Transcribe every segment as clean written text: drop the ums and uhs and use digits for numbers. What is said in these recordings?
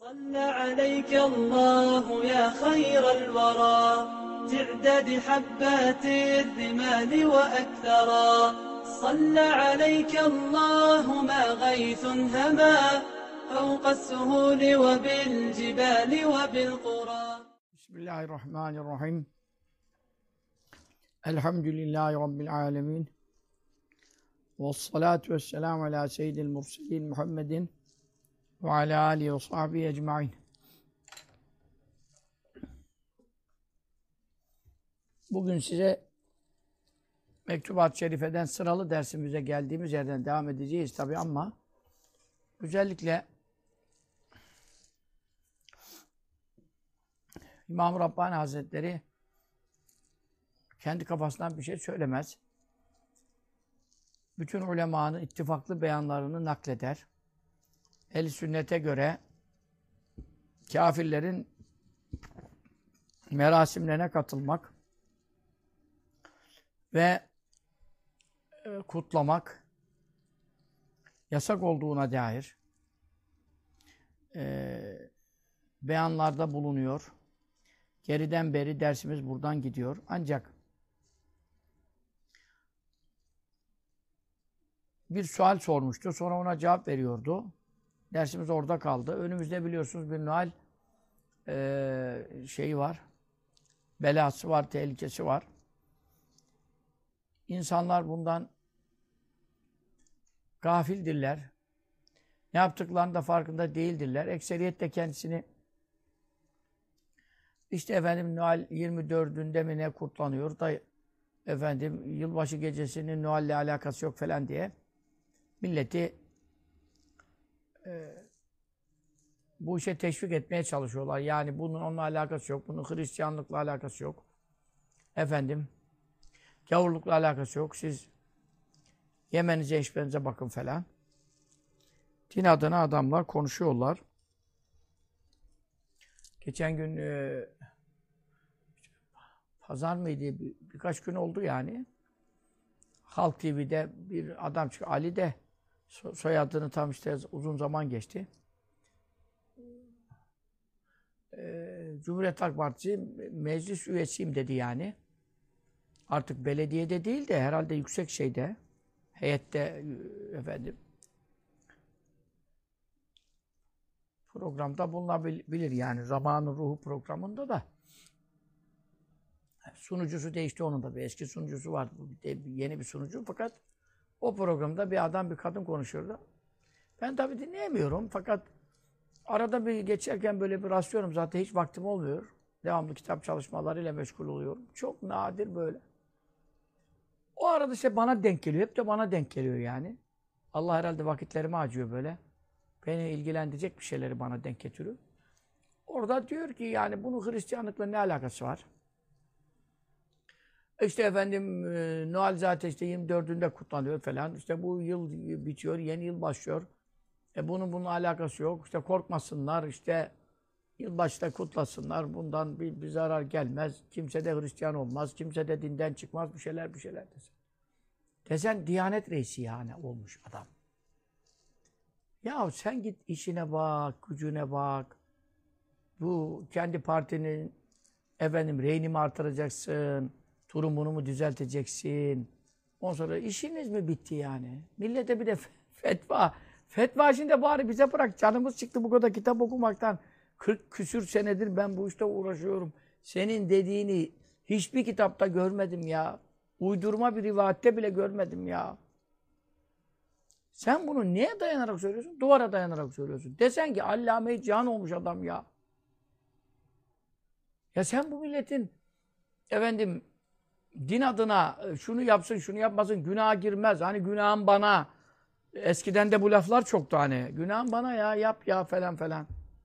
صلى عليك الله يا خير الورى تعداد حبات الرمال وأكثرا صلى عليك الله ما غيث هما فوق السهول وبالجبال وبالقرى. بسم الله الرحمن الرحيم. الحمد لله رب العالمين. والصلاة والسلام على سيد المرسلين محمد وعلى آله وصحبه ecmaîn. Bugün size Mektubat-ı Şerife'den sıralı dersimize geldiğimiz yerden devam edeceğiz tabi ama özellikle İmam-ı Rabbani Hazretleri kendi kafasından bir şey söylemez. Bütün ulemanın ittifaklı beyanlarını nakleder. Ehl-i sünnete göre kâfirlerin merasimlerine katılmak ve kutlamak yasak olduğuna dair beyanlarda bulunuyor. Geriden beri dersimiz buradan gidiyor. Ancak bir sual sormuştu. Sonra ona cevap veriyordu. Dersimiz orada kaldı. Önümüzde biliyorsunuz bir Noel şeyi var. Belası var, tehlikesi var. İnsanlar bundan gafildirler. Ne yaptıklarının da farkında değildirler. Ekseriyet de kendisini işte efendim Noel 24'ünde mi ne kutlanıyor da efendim yılbaşı gecesinin Noel'le alakası yok falan diye milleti bu işe teşvik etmeye çalışıyorlar. Yani bunun onunla alakası yok. Bunun Hristiyanlıkla alakası yok. Efendim gavurlukla alakası yok. Siz yemenize içmenize bakın falan. Din adına adamlar konuşuyorlar. Geçen gün pazar mıydı? Birkaç gün oldu yani. Halk TV'de bir adam çıktı. Ali de soyadını tam işte uzun zaman geçti. Cumhuriyet Halk Partisi meclis üyesiyim dedi yani. Artık belediyede değil de herhalde yüksek şeyde, heyette efendim programda bulunabilir yani. Zamanın Ruhu programında da sunucusu değişti onun da. Bir eski sunucusu vardı. Yeni bir sunucu fakat o programda bir adam bir kadın konuşuyordu. Ben tabii dinleyemiyorum fakat arada bir geçerken böyle bir rastlıyorum. Zaten hiç vaktim olmuyor. Devamlı kitap çalışmalarıyla meşgul oluyorum. Çok nadir böyle. O arada işte bana denk geliyor. Hep de bana denk geliyor yani. Allah herhalde vakitlerimi acıyor böyle. Beni ilgilendirecek bir şeyleri bana denk getiriyor. Orada diyor ki yani bunun Hristiyanlıkla ne alakası var? İşte efendim Noel zaten işte 24'ünde kutlanıyor falan. İşte bu yıl bitiyor, yeni yıl başlıyor. Bunun alakası yok. İşte korkmasınlar, işte yılbaşta kutlasınlar. Bundan bir zarar gelmez. Kimse de Hristiyan olmaz. Kimse de dinden çıkmaz. Bir şeyler desen. Desen Diyanet Reisi yani olmuş adam. Ya sen git işine bak, gücüne bak. Bu kendi partinin efendim reyini mi artıracaksın? Durumunu mu düzelteceksin? Ondan sonra işiniz mi bitti yani? Millete bir de fetva. Fetva şimdi bari bize bırak. Canımız çıktı bu kadar kitap okumaktan. 40 küsür senedir ben bu işte uğraşıyorum. Senin dediğini hiçbir kitapta görmedim ya. Uydurma bir rivayette bile görmedim ya. Sen bunu neye dayanarak söylüyorsun? Duvara dayanarak söylüyorsun. Desen ki Allame-i Cihan olmuş adam ya. Ya sen bu milletin efendim din adına şunu yapsın, şunu yapmasın, günaha girmez. Hani günahın bana. Eskiden de bu laflar çoktu hani. Günahın bana ya, yap ya falan falan.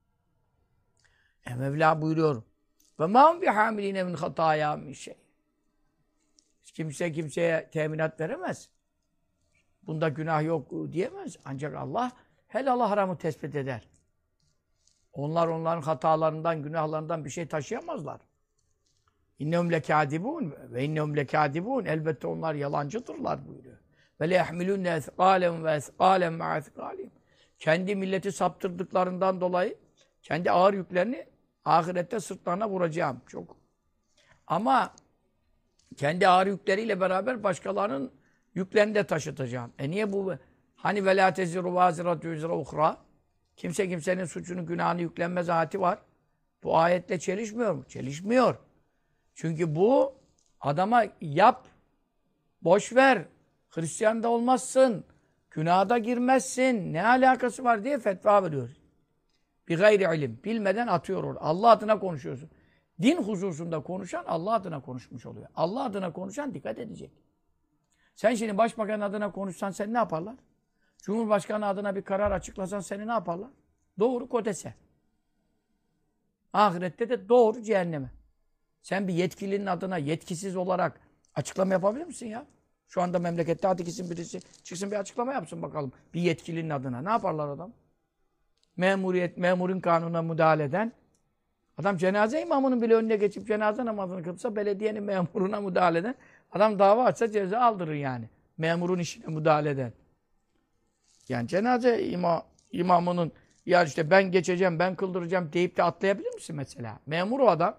Mevla buyuruyor. Ve mâhum bihâmiline min hatâyâ min şey. Kimse kimseye teminat veremez. Bunda günah yok diyemez. Ancak Allah helal haramı tespit eder. Onlar onların hatalarından, günahlarından bir şey taşıyamazlar. İnnehum lekâdibûn ve innehum lekâdibûn. Elbette onlar yalancıdırlar buyuruyor. Ve leyahmilûnne ethqâlem ve ethqâlem ma'a ethqâlihim. Kendi milleti saptırdıklarından dolayı Kendi ağır yüklerini ahirette sırtlarına vuracağım. Çok. Ama kendi ağır yükleriyle beraber başkalarının yüklerini de taşıtacağım. Niye bu? Hani velâ teziru vâziratü üzre uhra. Kimse kimsenin suçunu, günahını yüklenmez ayeti var. Bu ayetle çelişmiyor mu? Çelişmiyor. Çünkü bu adama yap, boş ver, Hristiyan da olmazsın, günaha da girmezsin, ne alakası var diye fetva veriyor. Bir gayri ilim. Bilmeden atıyor orada. Allah adına konuşuyorsun. Din hususunda konuşan Allah adına konuşmuş oluyor. Allah adına konuşan dikkat edecek. Sen şimdi başbakan adına konuşsan seni ne yaparlar? Cumhurbaşkanı adına bir karar açıklasan seni ne yaparlar? Doğru kodese. Ahirette de doğru cehenneme. Sen bir yetkilinin adına yetkisiz olarak açıklama yapabilir misin ya? Şu anda memlekette hadi gitsin birisi çıksın bir açıklama yapsın bakalım. Bir yetkilinin adına. Ne yaparlar adam? Memurun kanununa müdahale eden. Adam cenaze imamının bile önüne geçip cenaze namazını kılsa belediyenin memuruna müdahale eden. Adam dava açsa ceza aldırır yani. Memurun işine müdahale eden. Yani cenaze imamının ya işte ben geçeceğim, ben kıldıracağım deyip de atlayabilir misin mesela? Memur o adam.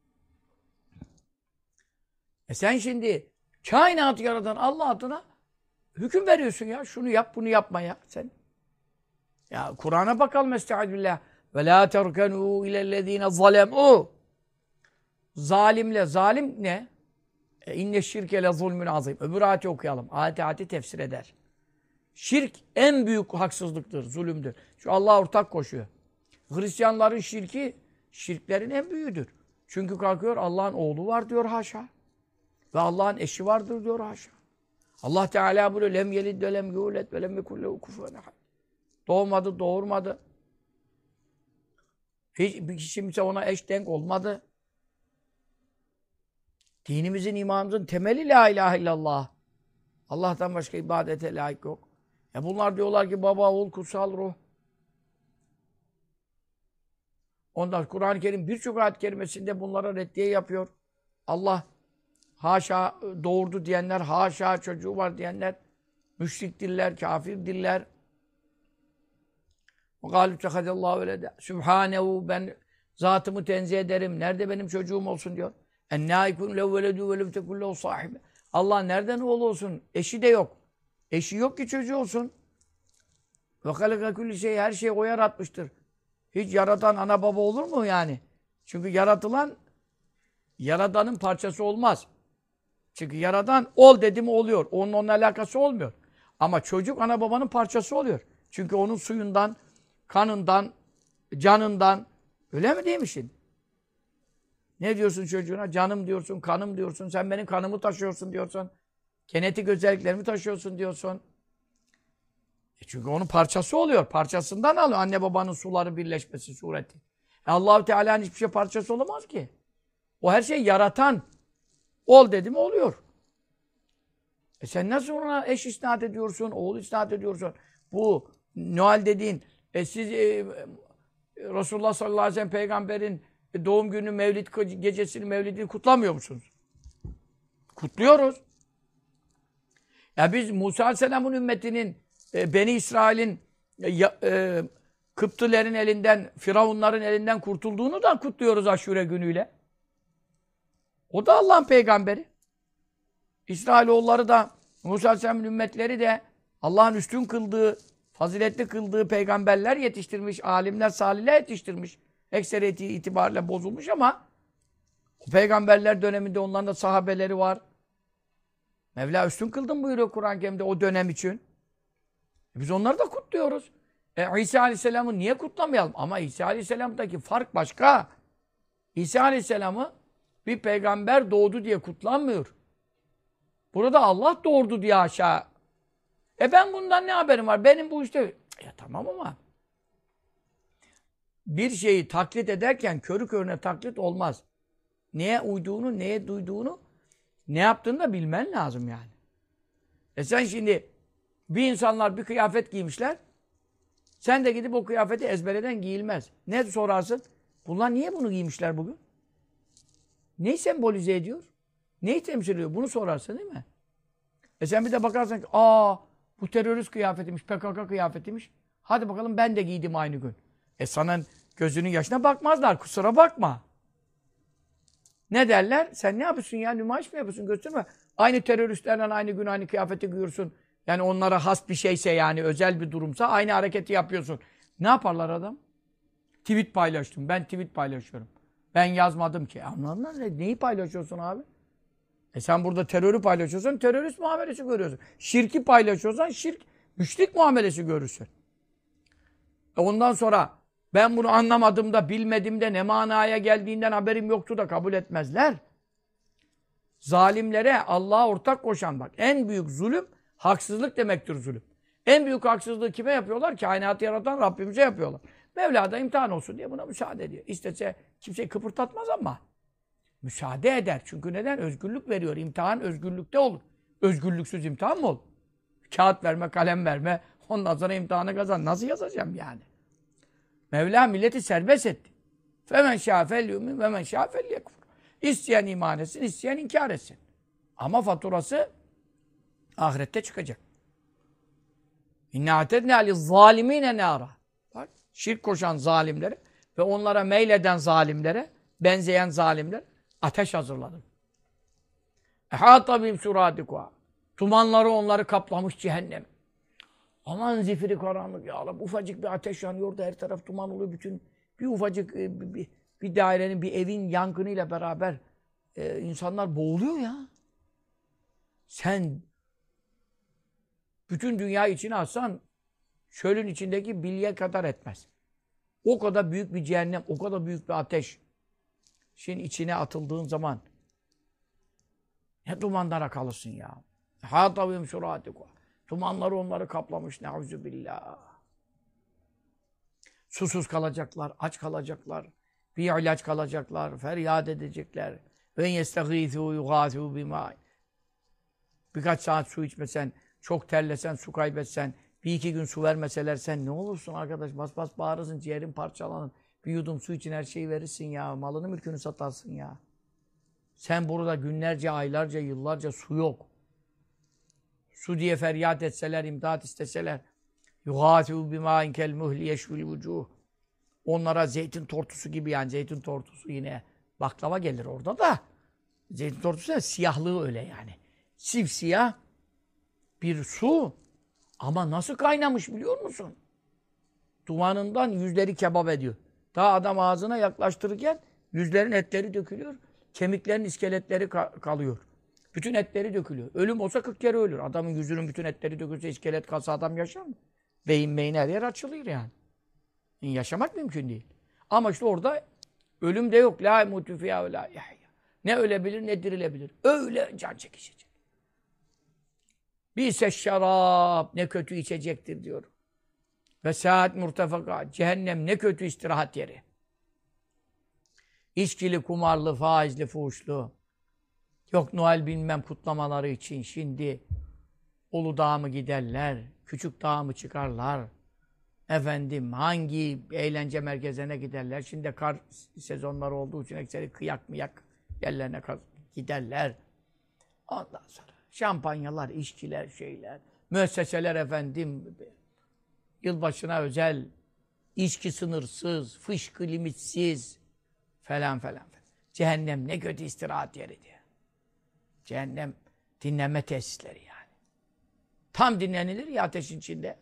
Sen şimdi kainatı yaratan Allah adına hüküm veriyorsun ya. Şunu yap, bunu yapma ya sen. Ya Kur'an'a bakalım estağfirullah. Ve la terkenu ilellezine zalemû. Zalimle, zalim ne? İnne şirke le zulmün azim. Öbür ayeti okuyalım. Ayeti tefsir eder. Şirk en büyük haksızlıktır, zulümdür. Şu Allah'a ortak koşuyor. Hristiyanların şirki, şirklerin en büyüğüdür. Çünkü kalkıyor Allah'ın oğlu var diyor haşa. Ve Allah'ın eşi vardır diyor haşa. Allah Teala buyuruyor lem yelid ve lem yulet ve lem yekun lehu kufuven ahad. Doğmadı, doğurmadı. Hiç kimse ona eş denk olmadı. Dinimizin, imanımızın temeli la ilahe illallah. Allah'tan başka ibadete layık yok. Bunlar diyorlar ki baba, oğul, kutsal ruh. Ondan Kur'an-ı Kerim birçok ayet-i kerimesinde bunlara reddiye yapıyor. Allah haşa doğurdu diyenler, haşa çocuğu var diyenler, müşrikdirler, kafirdirler. وَقَالُوا اتَّخَذَ اللّٰهُ وَلَدًا Sübhanehu, ben zatımı tenzih ederim. Nerede benim çocuğum olsun diyor. اَنَّا يَكُنْ لَوْ وَلَدُوا وَلَوْ تَكُنْ لَوْ صَاحِبًا Allah nereden oğlu olsun? Eşi de yok. Eşi yok ki çocuğu olsun. وَخَلَقَ كُلِّ şey, her şeyi o yaratmıştır. Hiç yaratan ana baba olur mu yani? Çünkü yaratılan Yaradan'ın parçası olmaz. Çünkü Yaradan ol dedi mi oluyor. Onunla alakası olmuyor. Ama çocuk ana babanın parçası oluyor. Çünkü onun suyundan, kanından, canından. Öyle mi değil mi şimdi? Ne diyorsun çocuğuna? Canım diyorsun, kanım diyorsun. Sen benim kanımı taşıyorsun diyorsun. Genetik özelliklerimi taşıyorsun diyorsun. Çünkü onun parçası oluyor. Parçasından alıyor. Anne babanın suları birleşmesi sureti. Allah-u Teala'nın hiçbir şey parçası olamaz ki. O her şeyi yaratan. Ol dedi mi oluyor. Sen nasıl ona eş isnat ediyorsun, oğul isnat ediyorsun? Bu Noel dediğin, siz Resulullah sallallahu aleyhi ve sellem peygamberin doğum günü, mevlid gecesini, mevlidini kutlamıyor musunuz? Kutluyoruz. Ya biz Musa aleyhisselamın ümmetinin, Beni İsrail'in, Kıptılerin elinden, Firavunların elinden kurtulduğunu da kutluyoruz Aşure günüyle. O da Allah'ın peygamberi. İsrailoğulları da, Musa aleyhisselamın ümmetleri de Allah'ın üstün kıldığı, faziletli kıldığı peygamberler yetiştirmiş, alimler, salihler yetiştirmiş. Ekseriyeti itibariyle bozulmuş ama o peygamberler döneminde onların da sahabeleri var. Mevla üstün kıldım buyuruyor Kur'an-ı Kerim'de o dönem için. Biz onları da kutluyoruz. İsa Aleyhisselam'ı niye kutlamayalım? Ama İsa Aleyhisselam'daki fark başka. İsa Aleyhisselam'ı bir peygamber doğdu diye kutlanmıyor. Burada Allah doğurdu diye aşağı. Ben bundan ne haberim var? Benim bu işte... Ya tamam ama bir şeyi taklit ederken körü körüne taklit olmaz. Neye uyduğunu, neye duyduğunu, ne yaptığını da bilmen lazım yani. Sen şimdi bir insanlar bir kıyafet giymişler. Sen de gidip o kıyafeti ezbereden giyilmez. Ne sorarsın? Bunlar niye bunu giymişler bugün? Neyi sembolize ediyor? Neyi temsil ediyor? Bunu sorarsın değil mi? Sen bir de bakarsın ki bu terörist kıyafetiymiş, PKK kıyafetiymiş. Hadi bakalım ben de giydim aynı gün. Sana Gözünün yaşına bakmazlar. Kusura bakma. Ne derler? Sen ne yapıyorsun ya? Nümayiş mi yapıyorsun? Gösterme. Aynı teröristlerle aynı gün aynı kıyafeti giyiyorsun. Yani onlara has bir şeyse yani özel bir durumsa aynı hareketi yapıyorsun. Ne yaparlar adam? Tweet paylaştım. Ben tweet paylaşıyorum. Ben yazmadım ki. Anladın mı? Neyi paylaşıyorsun abi? Sen burada terörü paylaşıyorsan terörist muamelesi görüyorsun. Şirki paylaşıyorsan müşrik muamelesi görürsün. Ondan sonra ben bunu anlamadım da bilmedim de ne manaya geldiğinden haberim yoktu da kabul etmezler. Zalimlere Allah'a ortak koşan bak. En büyük zulüm haksızlık demektir zulüm. En büyük haksızlığı kime yapıyorlar? Kainatı yaratan Rabbimize yapıyorlar. Mevla da imtihan olsun diye buna müsaade ediyor. İstese kimseyi kıpırdatmaz ama müsaade eder. Çünkü neden? Özgürlük veriyor. İmtihan özgürlükte olur. Özgürlüksüz imtihan mı olur? Kağıt verme, kalem verme. Ondan sonra imtihanı kazan. Nasıl yazacağım yani? Mevla milleti serbest etti. Femen şâ fel yu'min ve men şâ fel yekfur. İsteyen iman etsin, isteyen inkar etsin. Ama faturası ahirette çıkacak. İnne atedne ali zalimine nâra. Bak, şirk koşan zalimlere ve onlara meyleden zalimlere, benzeyen zalimler ateş hazırladım. Ehâta bim surâdikûhâ. Tumanları onları kaplamış cehennem. Aman zifiri karanlık ya Allah. Ufacık bir ateş yanıyor da her taraf duman oluyor. Bütün bir ufacık bir dairenin, bir evin yangınıyla beraber insanlar boğuluyor ya. Sen bütün dünya içine atsan çölün içindeki bilye kadar etmez. O kadar büyük bir cehennem, o kadar büyük bir ateş. Şimdi içine atıldığın zaman ne dumanlara kalırsın ya. Hâtavim surâtikû. Dumanları onları kaplamış. Ne'ûzubillah. Susuz kalacaklar, aç kalacaklar. Bir ilaç kalacaklar, feryat edecekler. Ve yestagîthû yugâthû bimâ. Birkaç saat su içmesen, çok terlesen, su kaybetsen, bir iki gün su vermeseler sen ne olursun arkadaş? Bas bas bağırırsın, ciğerin parçalanır. Bir yudum su için her şeyi verirsin ya. Malını mülkünü satarsın ya. Sen burada günlerce, aylarca, yıllarca su yok. Su diye feryat etseler, imdat isteseler. يُغَاتِهُ بِمَا اِنْكَ الْمُهْلِ يَشْوِ الْوُجُوهِ. Onlara zeytin tortusu gibi yani zeytin tortusu yine baklava gelir orada da. Zeytin tortusu da siyahlığı öyle yani. Siyah bir su ama nasıl kaynamış biliyor musun? Dumanından yüzleri kebap ediyor. Daha adam ağzına yaklaştırırken yüzlerin etleri dökülüyor. Kemiklerin iskeletleri kalıyor. Bütün etleri dökülüyor. Ölüm olsa 40 kere ölür. Adamın yüzünün bütün etleri dökülse iskelet kalsa adam yaşar mı? Beyin her yer açılıyor yani. Yaşamak mümkün değil. Ama işte orada ölüm de yok. La emutu fiyâ ve la yahya. Ne ölebilir ne dirilebilir. Öyle can çekişecek. Bise şarab ne kötü içecektir diyor. Ve saat murtefaka. Cehennem ne kötü istirahat yeri. İçkili, kumarlı, faizli, fuhuşlu. Yok Noel bilmem kutlamaları için şimdi Uludağ'a mı giderler, Küçükdağ'a mı çıkarlar, efendim hangi eğlence merkezine giderler. Şimdi kar sezonları olduğu için ekseri kıyak mıyak yerlerine giderler. Ondan sonra şampanyalar, içkiler, şeyler, müesseseler efendim, yılbaşına özel, içki sınırsız, fışkı limitsiz falan falan. Cehennem ne kötü istirahat yeri diye. Cehennem dinlenme tesisleri yani. Tam dinlenilir ya ateşin içinde.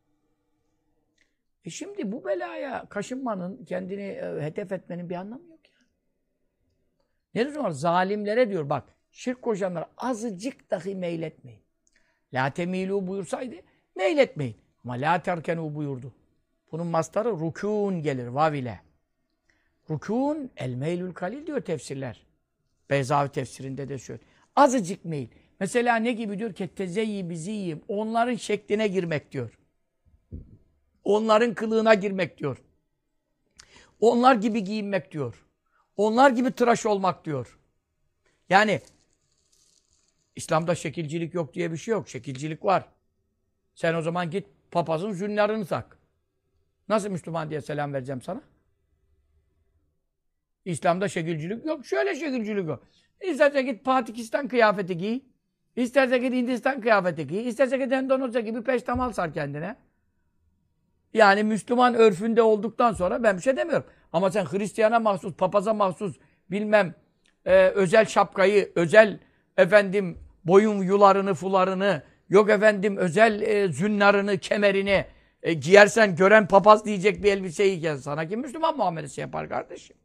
Şimdi bu belaya kaşınmanın, kendini hedef etmenin bir anlamı yok ya. Ne diyor? Zalimlere diyor bak, şirk koşanlara azıcık dahi meyletmeyin. La temîlû buyursaydı meyletmeyin. Ama la terkenû buyurdu. Bunun mastarı rukûn gelir, vav ile. Rukûn, el meylül kalil diyor tefsirler. Beyzavi tefsirinde de söylüyor. Azıcık meyil. Mesela ne gibi diyor? Kettezeyyi biziyim. Onların şekline girmek diyor. Onların kılığına girmek diyor. Onlar gibi giyinmek diyor. Onlar gibi tıraş olmak diyor. Yani İslam'da şekilcilik yok diye bir şey yok. Şekilcilik var. Sen o zaman git papazın zünnarını tak. Nasıl Müslüman diye selam vereceğim sana? İslam'da şekilcilik yok. Şöyle şekilcilik yok. İstersen git Pakistan kıyafeti giy. İstersen git Hindistan kıyafeti giy. İstersen git Endonezya gibi peştemal sar kendine. Yani Müslüman örfünde olduktan sonra ben bir şey demiyorum. Ama sen Hristiyana mahsus, papaza mahsus bilmem özel şapkayı, özel efendim boyun yularını, fularını, yok efendim özel zünnarını, kemerini giyersen gören papaz diyecek bir elbiseyi giyer. Sana kim Müslüman muamelesi yapar kardeşim?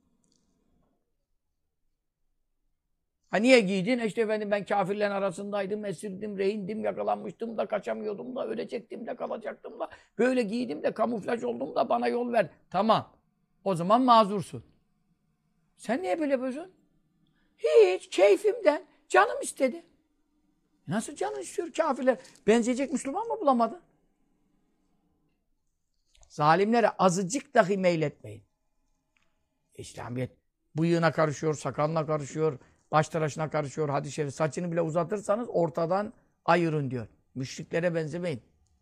Ha niye giydin? İşte efendim ben kafirlerin arasındaydım, esirdim, rehindim, yakalanmıştım da kaçamıyordum da ölecektim de kalacaktım da böyle giydim de kamuflaj oldum da bana yol ver. Tamam. O zaman mazursun. Sen niye böyle yapıyorsun? Hiç keyfimden. Canım istedi. Nasıl canın istiyor kafirler? Benzeyecek Müslüman mı bulamadın? Zalimlere azıcık dahi meyletmeyin. İslamiyet bıyığına karışıyor, sakalına karışıyor, baş tıraşına karışıyor, hadis-i şerif. Saçını bile uzatırsanız ortadan ayırın diyor. Müşriklere benzemeyin.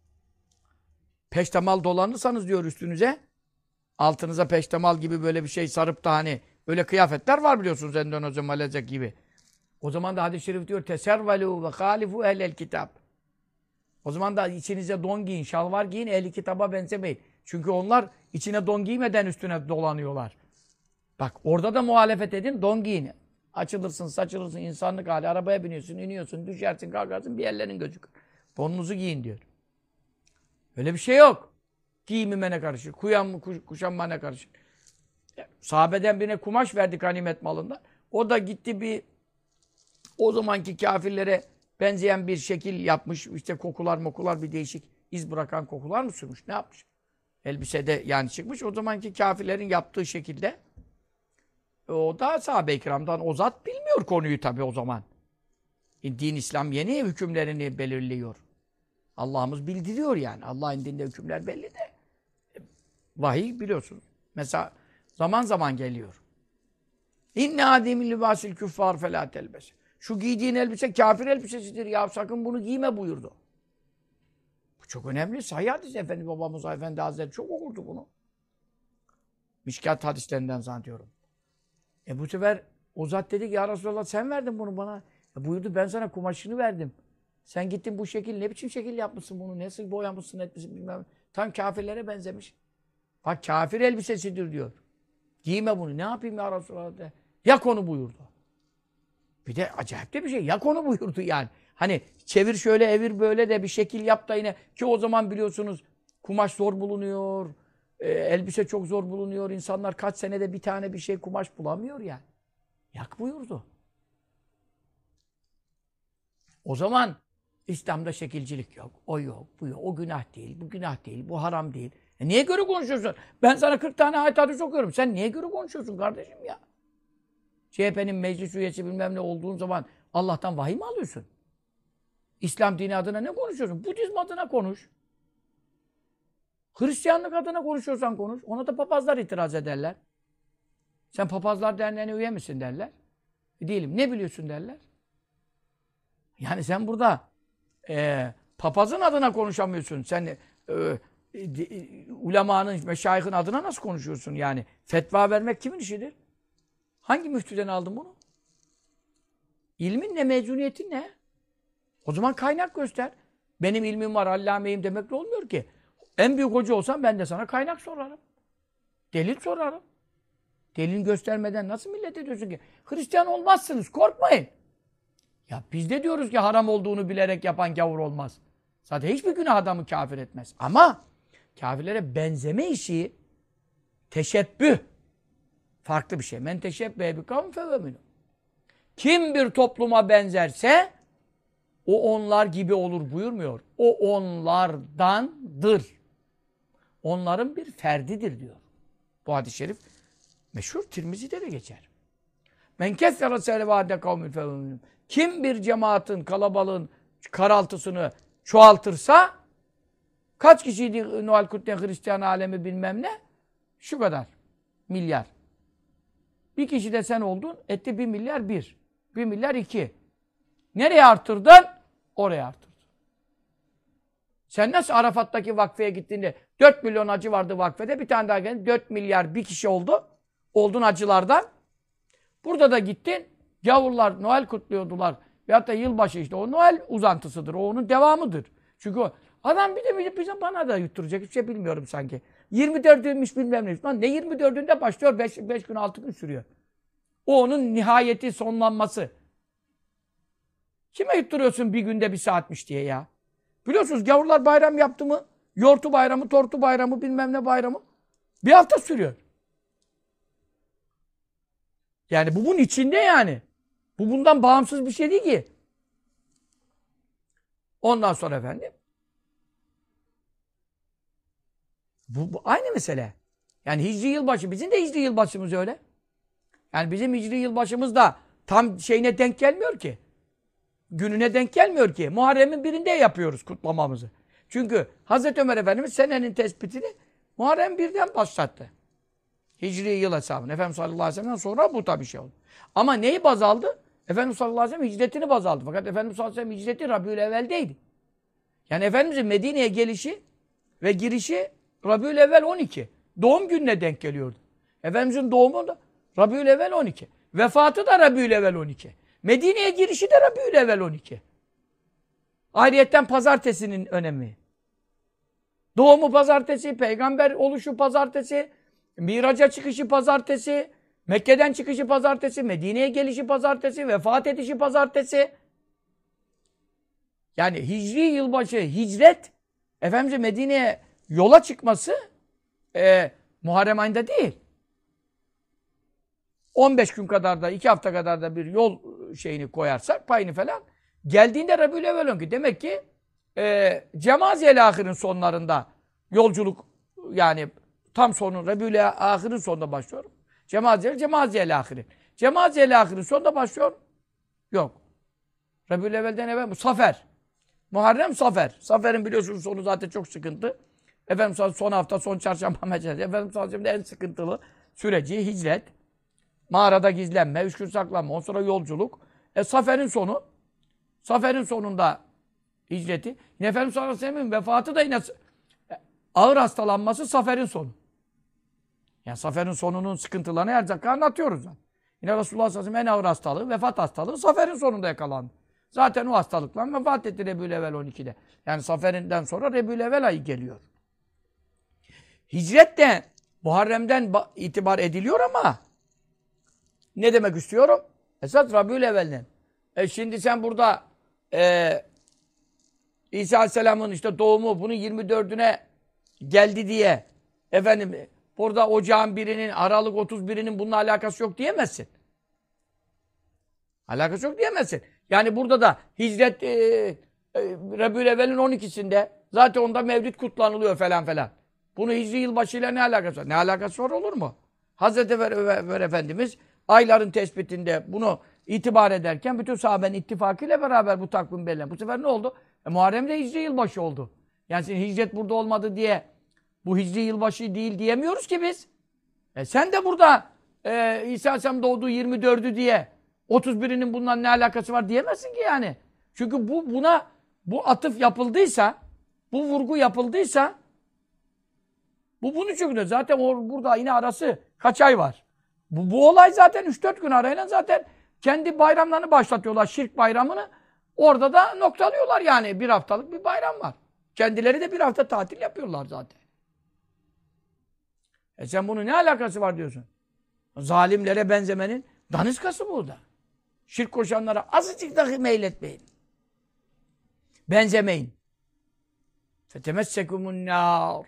Peştemal dolanırsanız diyor üstünüze, altınıza peştemal gibi böyle bir şey sarıp da hani öyle kıyafetler var biliyorsunuz Endonezya, Malezya gibi. O zaman da hadis-i şerif diyor teservelu ve halifu ehlel kitap. O zaman da içinize don giyin, şalvar giyin, ehli kitaba benzemeyin. Çünkü onlar içine don giymeden üstüne dolanıyorlar. Bak orada da muhalefet edin, don giyin. Açılırsın, saçılırsın, insanlık hali. Arabaya biniyorsun, iniyorsun, düşersin, kalkarsın, bir yerlerin gözükür. Donunuzu giyin diyor. Öyle bir şey yok. Giyimime ne karışır? Kuşanma ne karışır? Sahabeden birine kumaş verdik ganimet malından. O da gitti o zamanki kafirlere benzeyen bir şekil yapmış. İşte kokular bir değişik iz bırakan kokular mı sürmüş? Ne yapmış? Elbisede yani çıkmış. O zamanki kafirlerin yaptığı şekilde. O da sahabe-i kiramdan. O zat bilmiyor konuyu tabii o zaman. Din İslam yeni hükümlerini belirliyor. Allah'ımız bildiriyor yani. Allah'ın dinde hükümler belli de. Vahiy biliyorsunuz. Mesela zaman zaman geliyor. İnne ademil libasil küffar felâ telbes. Şu giydiğin elbise kafir elbisesidir ya. Sakın bunu giyme buyurdu. Bu çok önemli. Sahih hadis. Efendi babamız Efendi Hazretleri çok okurdu bunu. Mişkat hadislerinden zannediyorum. Bu sefer o zat dedi ki ya Resulallah sen verdin bunu bana. Buyurdu ben sana kumaşını verdim. Sen gittin bu şekil ne biçim şekil yapmışsın bunu? Nasıl boyamışsın etmişsin bilmem. Tam kafirlere benzemiş. Bak kafir elbisesidir diyor. Giyme bunu. Ne yapayım ya Resulallah de. Yak onu buyurdu. Bir de acayip de bir şey. Yak onu buyurdu yani. Hani çevir şöyle evir böyle de bir şekil yap da yine. Ki o zaman biliyorsunuz kumaş zor bulunuyor. Elbise çok zor bulunuyor. İnsanlar kaç senede bir tane bir şey kumaş bulamıyor yani. Yak buyurdu. O zaman İslam'da şekilcilik yok. O yok, bu yok. O günah değil, bu günah değil, bu haram değil. Niye göre konuşuyorsun? Ben sana 40 tane ayet hadis okuyorum. Sen niye göre konuşuyorsun kardeşim ya? CHP'nin meclis üyesi bilmem ne olduğun zaman Allah'tan vahiy mi alıyorsun? İslam dini adına ne konuşuyorsun? Budizm adına konuş. Hristiyanlık adına konuşuyorsan konuş. Ona da papazlar itiraz ederler. Sen papazlar derneğine üye misin derler. Değilim. Ne biliyorsun derler. Yani sen burada papazın adına konuşamıyorsun. Sen ulemanın, meşayihin adına nasıl konuşuyorsun yani? Fetva vermek kimin işidir? Hangi müftüden aldın bunu? İlmin ne, mezuniyetin ne? O zaman kaynak göster. Benim ilmim var, allameyim demekle olmuyor ki. En büyük hoca olsam ben de sana kaynak sorarım. Delil sorarım. Delil göstermeden nasıl millet ediyorsun ki? Hristiyan olmazsınız, korkmayın. Ya biz de diyoruz ki haram olduğunu bilerek yapan gavur olmaz. Zaten hiçbir günah adamı kafir etmez. Ama kafirlere benzeme işi teşebbüh. Farklı bir şey. Men teşebbühe bi kavmin fehuve minhum. Kim bir topluma benzerse o onlar gibi olur buyurmuyor. O onlardandır. Onların bir ferdidir diyor. Bu hadis-i şerif meşhur Tirmizi'de de geçer. Men kessere selevâde kavmin fehuve minhum. Kim bir cemaatin, kalabalığın karaltısını çoğaltırsa kaç kişiydi Noel Kutlu'ya Hristiyan alemi bilmem ne? Şu kadar. Milyar. Bir kişi de sen oldun. Etti 1 milyar 1. 1 milyar 2. Nereye arttırdın? Oraya arttırdın. Sen nasıl Arafat'taki vakfeye gittiğinde 4 milyon hacı vardı vakfede. Bir tane daha geldi. 4 milyar bir kişi oldu. Oldun hacılardan. Burada da gittin. Gavurlar Noel kutluyordular. Veyahut da yılbaşı işte. O Noel uzantısıdır. O onun devamıdır. Çünkü Adam bir de bana da yutturacak. Hiçbir şey bilmiyorum sanki. 24'üymüş bilmem ne. Lan ne 24'ünde başlıyor? 5 gün 6 gün sürüyor. O onun nihayeti, sonlanması. Kime yutturuyorsun bir günde 1 saatmiş diye ya? Biliyorsunuz gavurlar bayram yaptı mı? Yortu bayramı, tortu bayramı, bilmem ne bayramı. 1 hafta sürüyor. Yani bu bunun içinde yani. Bu bundan bağımsız bir şey değil ki. Ondan sonra efendim. Bu aynı mesele. Yani Hicri yılbaşı. Bizim de Hicri yılbaşımız öyle. Yani bizim Hicri yılbaşımız da tam şeyine denk gelmiyor ki. Gününe denk gelmiyor ki. Muharrem'in birinde yapıyoruz kutlamamızı. Çünkü Hazreti Ömer Efendimiz senenin tespitini Muharrem 1'den başlattı. Hicri yıl hesabını. Efendimiz sallallahu aleyhi ve sellem'den sonra bu tabii şey oldu. Ama neyi baz aldı? Efendimiz sallallahu aleyhi ve sellem hicretini baz aldı. Fakat Efendimiz sallallahu aleyhi ve sellem hicreti Rabiülevvel'deydi. Yani Efendimiz'in Medine'ye gelişi ve girişi Rabiülevvel 12. Doğum gününe denk geliyordu. Efendimiz'in doğumu da Rabiülevvel 12. Vefatı da Rabiülevvel 12. Medine'ye girişi de Rabiülevvel 12. Ayrıyetten pazartesinin önemi. Doğumu pazartesi, peygamber oluşu pazartesi, Miraca çıkışı pazartesi, Mekke'den çıkışı pazartesi, Medine'ye gelişi pazartesi, vefat edişi pazartesi. Yani Hicri yılbaşı, hicret, Efendimiz'in Medine'ye yola çıkması Muharrem ayında değil. 15 gün kadar da, 2 hafta kadar da bir yol şeyini koyarsak, payını falan, geldiğinde Rabiülevvel 12. Demek ki Cemaziyel Ahir'in sonlarında yolculuk, yani tam sonu, Rabiülahir'in sonunda başlıyorum. Cemaziyel Ahir'in. Cemaziyel Ahir'in sonunda başlıyor. Yok. Rabiülevvel'den evvel bu Safer. Muharrem Safer. Safer'in biliyorsunuz sonu zaten çok sıkıntı. Efendimiz son hafta, son çarşamba meselesi. Efendimiz en sıkıntılı süreci hicret. Mağarada gizlenme, 3 gün saklanma, ondan sonra yolculuk. Safer'in sonu. Safer'in sonunda hicreti. Yine Efendimiz sallallahu aleyhi ve sellem'in vefatı da yine ağır hastalanması Safer'in sonu. Yani Safer'in sonunun sıkıntılarını her dakika anlatıyoruz. Yine Resulullah sallallahu aleyhi ve sellem en ağır hastalığı, vefat hastalığı Safer'in sonunda yakalandı. Zaten o hastalıkla vefat etti Rebiülevvel 12'de. Yani Safer'inden sonra Rebiülevvel ayı geliyor. Hicret de Muharrem'den itibar ediliyor ama ne demek istiyorum? Esas Rabiülevvel'den. Şimdi sen burada İsa Aleyhisselam'ın işte doğumu bunun 24'üne geldi diye efendim burada ocağın birinin, Aralık 31'inin bununla alakası yok diyemezsin. Alakası yok diyemezsin. Yani burada da hicret Rabiülevvel'in 12'sinde zaten onda Mevlid kutlanılıyor falan falan. Bunu Hicri yılbaşıyla ne alakası var? Ne alakası var olur mu? Hazreti Ömer Efendimiz ayların tespitinde bunu itibar ederken bütün sahabenin ittifakıyla beraber bu takvim belirlen. Bu sefer ne oldu? Muharrem'de Hicri yılbaşı oldu. Yani şimdi hicret burada olmadı diye bu Hicri yılbaşı değil diyemiyoruz ki biz. Sen de burada İsa Aleyhisselam doğduğu 24'ü diye 31'inin bundan ne alakası var diyemezsin ki yani. Çünkü bu atıf yapıldıysa, bu vurgu yapıldıysa bu bunun için zaten burada yine arası kaç ay var? Bu olay zaten 3-4 gün arayla zaten kendi bayramlarını başlatıyorlar. Şirk bayramını. Orada da noktalıyorlar yani. 1 haftalık bir bayram var. Kendileri de 1 hafta tatil yapıyorlar zaten. Sen bunun ne alakası var diyorsun? Zalimlere benzemenin daniskası burada. Şirk koşanlara azıcık dahi meyletmeyin. Benzemeyin. فَتَمَسَّكُمُ النَّارِ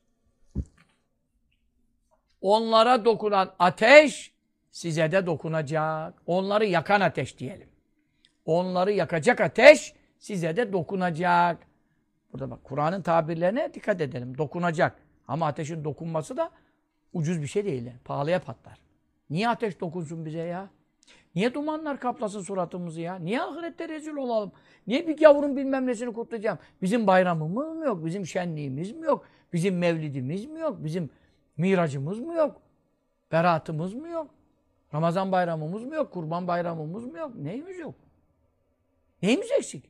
Onlara dokunan ateş size de dokunacak. Onları yakan ateş diyelim. Onları yakacak ateş size de dokunacak. Burada bak Kur'an'ın tabirlerine dikkat edelim. Dokunacak. Ama ateşin dokunması da ucuz bir şey değil. Pahalıya patlar. Niye ateş dokunsun bize ya? Niye dumanlar kaplasın suratımızı ya? Niye ahirette rezil olalım? Niye bir gavurun bilmem nesini kutlayacağım? Bizim bayramımız mı yok? Bizim şenliğimiz mi yok? Bizim mevlidimiz mi yok? Bizim miracımız mı yok? Beratımız mı yok? Ramazan bayramımız mı yok? Kurban bayramımız mı yok? Neyimiz yok? Neyimiz eksik?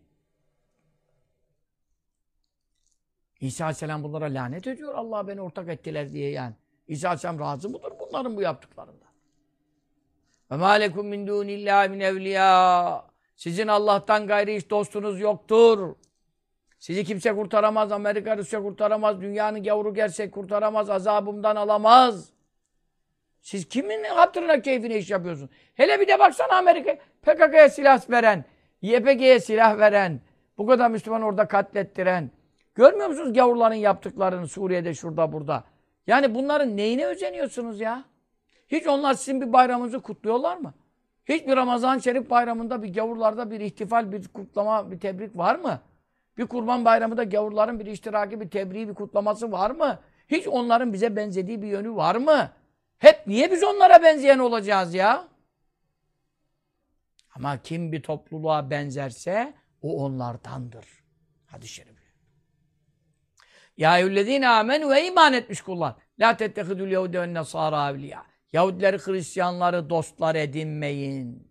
İsa Aleyhisselam bunlara lanet ediyor. Allah beni ortak ettiler diye yani. İsa Aleyhisselam razı mıdır bunların bu yaptıklarında? Ve mâ lekum min dûnillâhi min evliyâ. Sizin Allah'tan gayri hiç dostunuz yoktur. Sizi kimse kurtaramaz, Amerika Rusya kurtaramaz, dünyanın gavuru gelse kurtaramaz, azabımdan alamaz. Siz kimin hatırına, keyfine iş yapıyorsunuz? Hele bir de baksana Amerika, PKK'ya silah veren, YPG'ye silah veren, bu kadar Müslüman orada katlettiren. Görmüyor musunuz gavurların yaptıklarını Suriye'de, şurada, burada? Yani bunların neyine özeniyorsunuz ya? Hiç onlar sizin bir bayramınızı kutluyorlar mı? Hiçbir Ramazan-ı Şerif bayramında bir gavurlarda bir ihtifal, bir kutlama, bir tebrik var mı? Bir Kurban Bayramı'nda gavurların bir iştiraki, bir tebriği, bir kutlaması var mı? Hiç onların bize benzediği bir yönü var mı? Hep niye biz onlara benzeyen olacağız ya? Ama kim bir topluluğa benzerse o onlardandır. Hadis-i şerif. Ya eyyühellezîne âmenû ve iman etmiş kullar. La tettehidul yehude ve nesâra evliya. Yahudileri, Hristiyanları dostlar edinmeyin.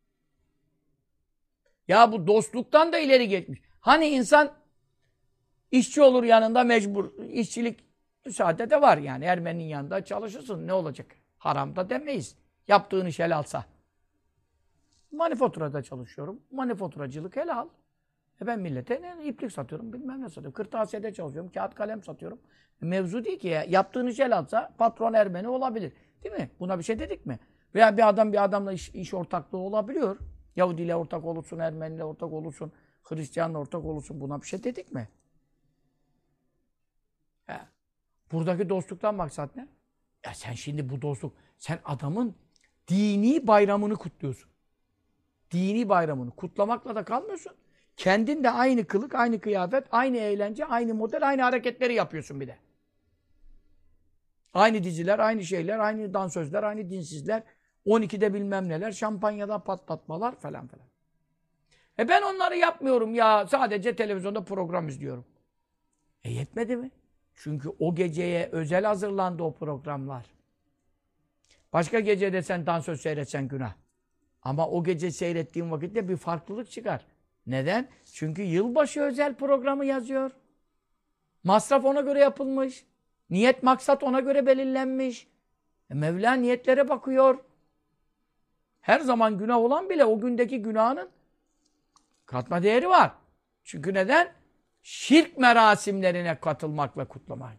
Ya bu dostluktan da ileri geçmiş. Hani insan işçi olur, yanında mecbur. İşçilik müsaade de var yani. Ermeninin yanında çalışırsın. Ne olacak? Haramda demeyiz. Yaptığın iş helalsa. Manifaturada çalışıyorum. Manifaturacılık helal. Ben millete iplik satıyorum, bilmem ne satıyorum. Kırtasiyede çalışıyorum, kağıt kalem satıyorum. Mevzu değil ki ya. Yaptığın iş helalsa patron Ermeni olabilir. Değil mi? Buna bir şey dedik mi? Veya bir adamla iş ortaklığı olabiliyor. Yahudi ile ortak olursun, Ermeni ile ortak olursun, Hristiyanla ortak olursun. Buna bir şey dedik mi? Ya. Buradaki dostluktan maksat ne? Ya sen şimdi bu dostluk, sen adamın dini bayramını kutluyorsun. Dini bayramını kutlamakla da kalmıyorsun. Kendin de aynı kılık, aynı kıyafet, aynı eğlence, aynı model, aynı hareketleri yapıyorsun bir de. Aynı diziler, aynı şeyler, aynı dansözler, aynı dinsizler, 12'de bilmem neler, şampanyada patlatmalar falan falan. Ben onları yapmıyorum ya, sadece televizyonda program izliyorum. Yetmedi mi? Çünkü o geceye özel hazırlandı o programlar. Başka gecede sen dansöz seyretsen günah. Ama o gece seyrettiğin vakitte bir farklılık çıkar. Neden? Çünkü yılbaşı özel programı yazıyor. Masraf ona göre yapılmış. Niyet, maksat ona göre belirlenmiş. Mevla niyetlere bakıyor. Her zaman günah olan bile o gündeki günahının katma değeri var. Çünkü neden? Şirk merasimlerine katılmak ve kutlamak.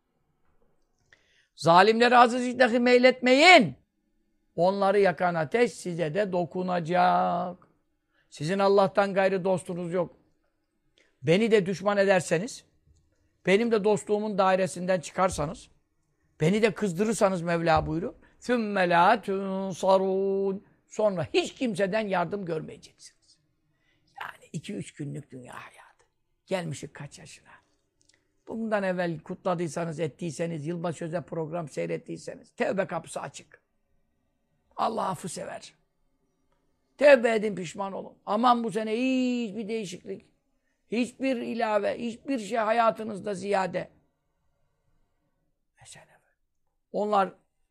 Zalimleri azıcık dahi meyletmeyin. Onları yakan ateş size de dokunacak. Sizin Allah'tan gayrı dostunuz yok. Beni de düşman ederseniz, benim de dostluğumun dairesinden çıkarsanız, beni de kızdırırsanız Mevla buyuruyor. ثُمَّ لَا تُنْصَرُونَ Sonra hiç kimseden yardım görmeyeceksiniz. Yani 2-3 günlük dünya hayatı. Gelmişik kaç yaşına. Bundan evvel kutladıysanız, ettiyseniz, yılbaşı özel program seyrettiyseniz, tevbe kapısı açık. Allah affı sever. Tevbe edin, pişman olun. Aman bu sene hiçbir değişiklik, hiçbir ilave, hiçbir şey hayatınızda ziyade. Mesela onlar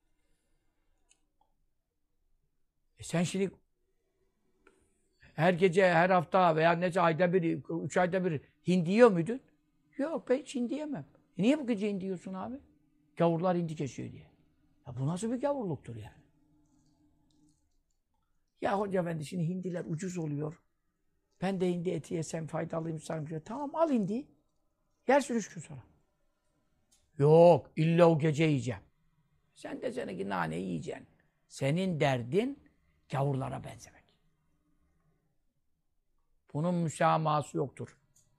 sen şimdi her gece, her hafta veya nece ayda bir, 3 ayda bir hindi yiyor muydun? Yok, ben hiç hindi yemem. Niye bu gece hindi yiyorsun abi? Gavurlar hindi kesiyor diye. Ya bu nasıl bir gavurluktur yani? Ya hoca efendi şimdi hindiler ucuz oluyor. Ben de hindi eti yesem faydalıyım sanırım. Tamam al hindi. Yersin 3 gün sonra. Yok illa o gece yiyeceğim. Sen de seninki naneyi yiyeceksin. Senin derdin gavurlara benzemek. Bunun müsamahası yoktur.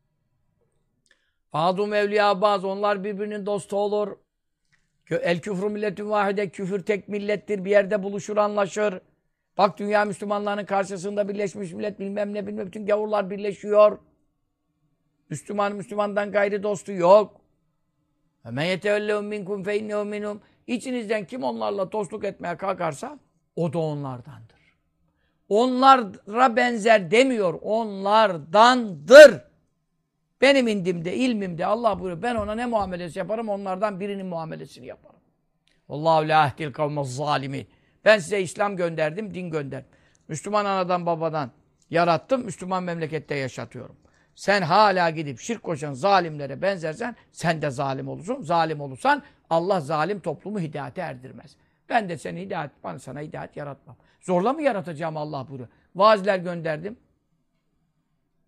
Bazı evliya bazı onlar birbirinin dostu olur. El küfrü milletün vahide, küfür tek millettir. Bir yerde buluşur, anlaşır. Bak dünya Müslümanlarının karşısında Birleşmiş Millet bilmem ne bilmem bütün gavurlar birleşiyor. Müslümandan gayri dostu yok. Men yetevellehum minkum fe innehu minhum. İçinizden kim onlarla dostluk etmeye kalkarsa o da onlardandır. Onlara benzer demiyor. Onlardandır. Benim indimde, ilmimde Allah buyuruyor. Ben ona ne muamelesi yaparım? Onlardan birinin muamelesini yaparım. Allahu la yahdil kavmez zalimin. Ben size İslam gönderdim, din gönderdim. Müslüman anadan babadan yarattım, Müslüman memlekette yaşatıyorum. Sen hala gidip şirk koşan zalimlere benzersen sen de zalim olursun. Zalim olursan Allah zalim toplumu hidayete erdirmez. Ben de seni sana hidayet yaratmam. Zorla mı yaratacağım Allah buyuruyor. Vaazler gönderdim.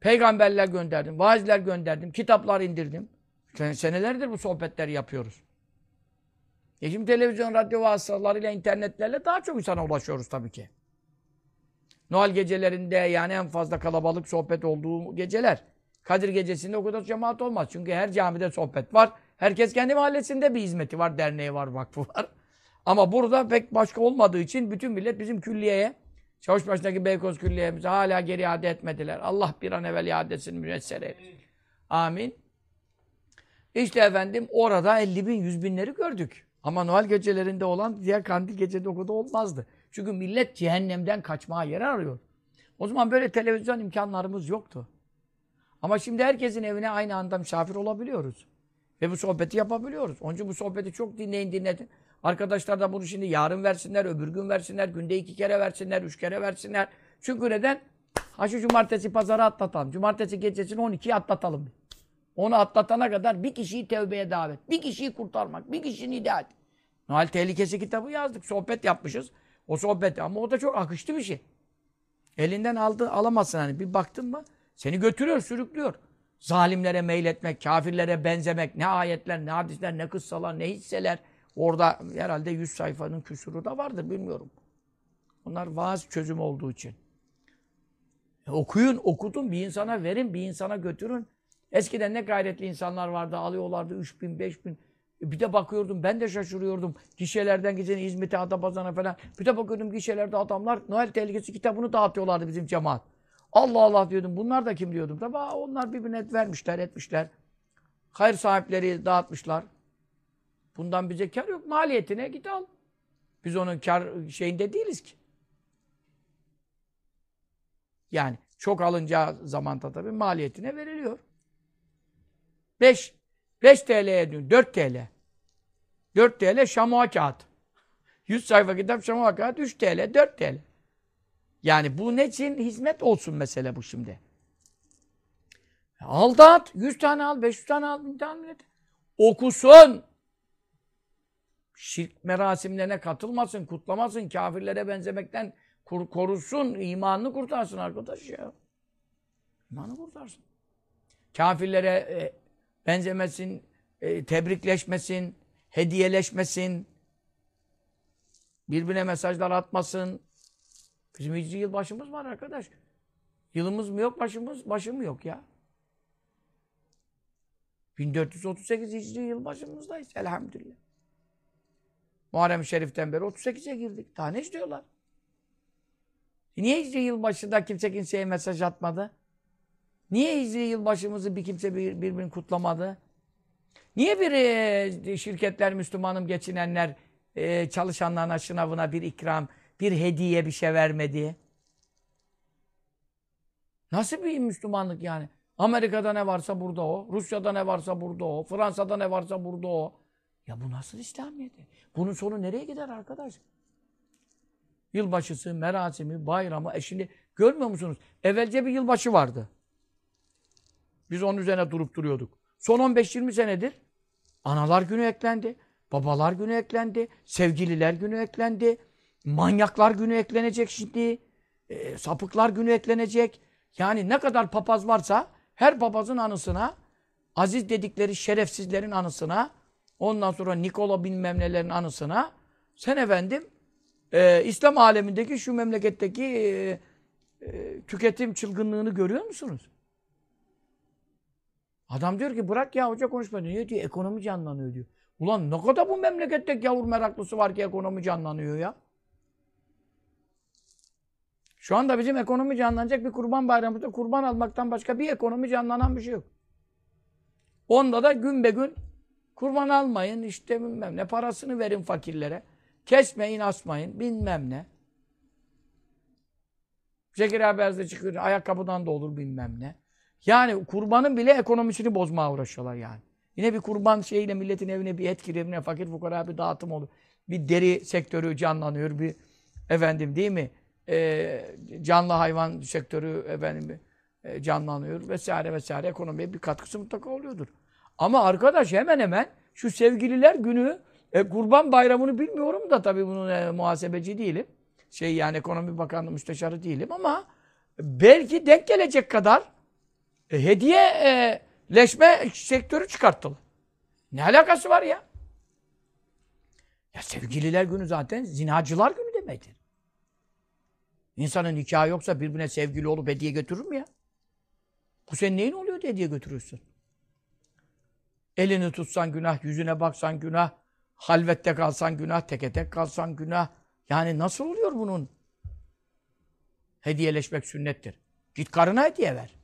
Peygamberler gönderdim, vaazler gönderdim, kitaplar indirdim. Senelerdir bu sohbetleri yapıyoruz. Şimdi televizyon, radyo vasıtalarıyla, internetlerle daha çok insana ulaşıyoruz tabii ki. Noel gecelerinde yani en fazla kalabalık sohbet olduğu geceler. Kadir gecesinde o kadar cemaat olmaz. Çünkü her camide sohbet var. Herkes kendi mahallesinde bir hizmeti var, derneği var, vakfı var. Ama burada pek başka olmadığı için bütün millet bizim külliyeye, Çavuşbaşı'ndaki Beykoz Külliye'mize hala geri iade etmediler. Allah bir an evvel iadesini müyesser eylesin. Amin. İşte efendim orada 50 bin, 100 binleri gördük. Ama Noel gecelerinde olan diğer kandil gecede o kadar olmazdı. Çünkü millet cehennemden kaçmaya yer arıyor. O zaman böyle televizyon imkanlarımız yoktu. Ama şimdi herkesin evine aynı anda misafir olabiliyoruz. Ve bu sohbeti yapabiliyoruz. Onun için bu sohbeti çok dinleyin. Arkadaşlar da bunu şimdi yarın versinler, öbür gün versinler, günde 2 kere versinler, 3 kere versinler. Çünkü neden? Ha şu cumartesi pazarı atlatalım. Cumartesi gecesini 12'yi atlatalım. Onu atlatana kadar bir kişiyi tevbeye davet, bir kişiyi kurtarmak, bir kişinin hidayet. Noel Tehlikesi kitabı yazdık, sohbet yapmışız. O sohbet ama o da çok akışlı bir şey. Elinden alamazsın hani. Bir baktın mı seni götürüyor, sürüklüyor. Zalimlere meyletmek, kafirlere benzemek, ne ayetler, ne hadisler, ne kıssalar, ne hisseler. Orada herhalde 100 sayfanın küsuru da vardır, bilmiyorum. Onlar vaaz çözümü olduğu için. Okuyun, okudun, bir insana verin, bir insana götürün. Eskiden ne gayretli insanlar vardı, alıyorlardı 3000, 5000. Bir de bakıyordum, ben de şaşırıyordum. Gişelerden gideni İzmit'e, Adapazarı'na falan. Bir de bakıyordum gişelerde adamlar Noel Tehlikesi kitabını dağıtıyorlardı bizim cemaat. Allah Allah diyordum, bunlar da kim diyordum. Tabi onlar birbirine vermişler, etmişler. Hayır sahipleri dağıtmışlar. Bundan bize kar yok. Maliyetine git al. Biz onun kar şeyinde değiliz ki. Yani çok alınacağı zamanda tabii maliyetine veriliyor. 5 TL'ye diyor. 4 TL. 4 TL şamua kağıt. 100 sayfa kitap şamua kağıt 3 TL, 4 TL. Yani bu ne için? Hizmet olsun mesele bu şimdi. Al dağıt. 100 tane al, 500 tane al, 1000 tane al. Okusun. Şirk merasimlerine katılmasın, kutlamasın, kafirlere benzemekten korusun, imanını kurtarsın arkadaş ya. İmanını kurtarsın. Kafirlere benzemesin, tebrikleşmesin, hediyeleşmesin, birbirine mesajlar atmasın. Bizim hicri yılbaşımız var arkadaş. Yılımız mı yok, başı mı yok ya? 1438 hicri yılbaşımızdayız elhamdülillah. Muharrem-i Şerif'ten beri 38'e girdik. Daha ne istiyorlar? Niye hicri yılbaşında kimse kimseye mesaj atmadı? Niye hicri yılbaşımızı bir kimse birbirini kutlamadı? Niye şirketler, Müslümanım geçinenler çalışanlarına, şınavına bir ikram, bir hediye bir şey vermedi? Nasıl bir Müslümanlık yani? Amerika'da ne varsa burada o, Rusya'da ne varsa burada o, Fransa'da ne varsa burada o. Ya bu nasıl İslamiyet? Bunun sonu nereye gider arkadaş? Yılbaşısı, merasimi, bayramı. Şimdi görmüyor musunuz? Evvelce bir yılbaşı vardı. Biz onun üzerine durup duruyorduk. Son 15-20 senedir analar günü eklendi, babalar günü eklendi, sevgililer günü eklendi, manyaklar günü eklenecek şimdi, sapıklar günü eklenecek. Yani ne kadar papaz varsa her papazın anısına, aziz dedikleri şerefsizlerin anısına, ondan sonra Nikola bilmem nelerin anısına, sen efendim İslam alemindeki şu memleketteki tüketim çılgınlığını görüyor musunuz? Adam diyor ki bırak ya hoca konuşma diyor. Niye diyor? Ekonomi canlanıyor diyor. Ulan ne kadar bu memlekette gavur meraklısı var ki ekonomi canlanıyor ya. Şu anda bizim ekonomi canlanacak bir kurban bayramımızda kurban almaktan başka bir ekonomi canlanan bir şey yok. Onda da gün be gün kurban almayın işte bilmem ne parasını verin fakirlere. Kesmeyin asmayın bilmem ne. Zekeriya Beyaz'da çıkıyor ayakkabıdan da olur bilmem ne. Yani kurbanın bile ekonomisini bozmaya uğraşıyorlar yani. Yine bir kurban şeyiyle milletin evine bir et giremine fakir fukara bir dağıtım olur. Bir deri sektörü canlanıyor. Bir efendim değil mi? Canlı hayvan sektörü efendim canlanıyor vesaire vesaire. Ekonomiye bir katkısı mutlaka oluyordur. Ama arkadaş hemen hemen şu sevgililer günü kurban bayramını bilmiyorum da tabii bunun muhasebeci değilim. Yani ekonomi bakanlığı müsteşarı değilim ama belki denk gelecek kadar Hediyeleşme sektörü çıkarttılar. Ne alakası var ya? Ya sevgililer günü zaten zinacılar günü demektir. İnsanın nikahı yoksa birbirine sevgili olup hediye götürür mü ya? Bu senin neyin oluyor diye hediye götürürsün. Elini tutsan günah, yüzüne baksan günah, halvette kalsan günah, teke tek kalsan günah. Yani nasıl oluyor bunun? Hediyeleşmek sünnettir. Git karına hediye ver.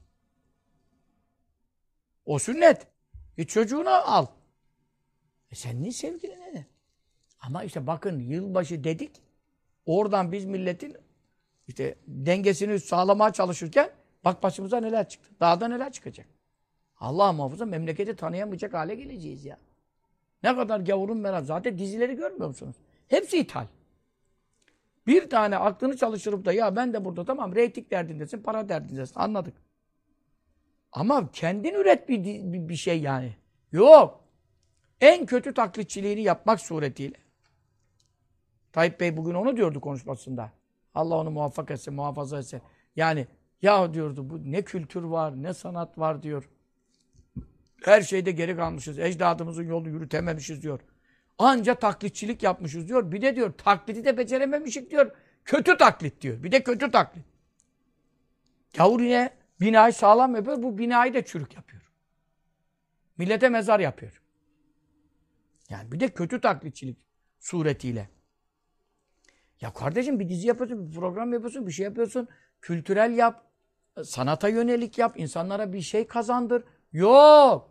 O sünnet. Git çocuğuna al. Sen niye sevgiline ne? Ama işte bakın yılbaşı dedik. Oradan biz milletin işte dengesini sağlamaya çalışırken bak başımıza neler çıktı. Dağda neler çıkacak. Allah muhafaza memleketi tanıyamayacak hale geleceğiz ya. Ne kadar gavurun merak. Zaten dizileri görmüyor musunuz? Hepsi ithal. Bir tane aklını çalıştırıp da ya ben de burada tamam reyting derdindesin, para derdindesin. Anladık. Ama kendin üret bir şey yani. Yok. En kötü taklitçiliğini yapmak suretiyle. Tayyip Bey bugün onu diyordu konuşmasında. Allah onu muvaffak etsin, muhafaza etsin. Yani ya diyordu bu ne kültür var, ne sanat var diyor. Her şeyde geri kalmışız. Ecdadımızın yolu yürütememişiz diyor. Anca taklitçilik yapmışız diyor. Bir de diyor taklidi de becerememişik diyor. Kötü taklit diyor. Bir de kötü taklit. Gavur yine binayı sağlam yapıyor. Bu binayı da çürük yapıyor. Millete mezar yapıyor. Yani bir de kötü taklitçilik suretiyle. Ya kardeşim bir dizi yapıyorsun, bir program yapıyorsun, bir şey yapıyorsun. Kültürel yap. Sanata yönelik yap. İnsanlara bir şey kazandır. Yok.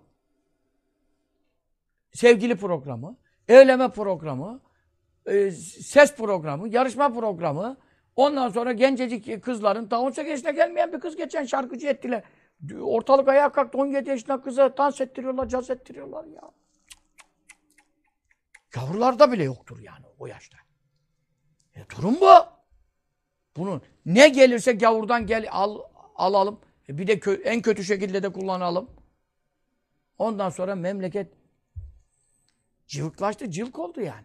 Sevgili programı, evlenme programı, ses programı, yarışma programı. Ondan sonra gencecik kızların, daha 18 yaşına gelmeyen bir kız geçen şarkıcı ettiler. Ortalık ayağa kalktı, 17 yaşında kıza dans ettiriyorlar, caz ettiriyorlar ya. Yavrularda bile yoktur yani o yaşta. Durum bu. Bunun ne gelirse gavurdan alalım. Bir de en kötü şekilde de kullanalım. Ondan sonra memleket cıvıklaştı, cılk oldu yani.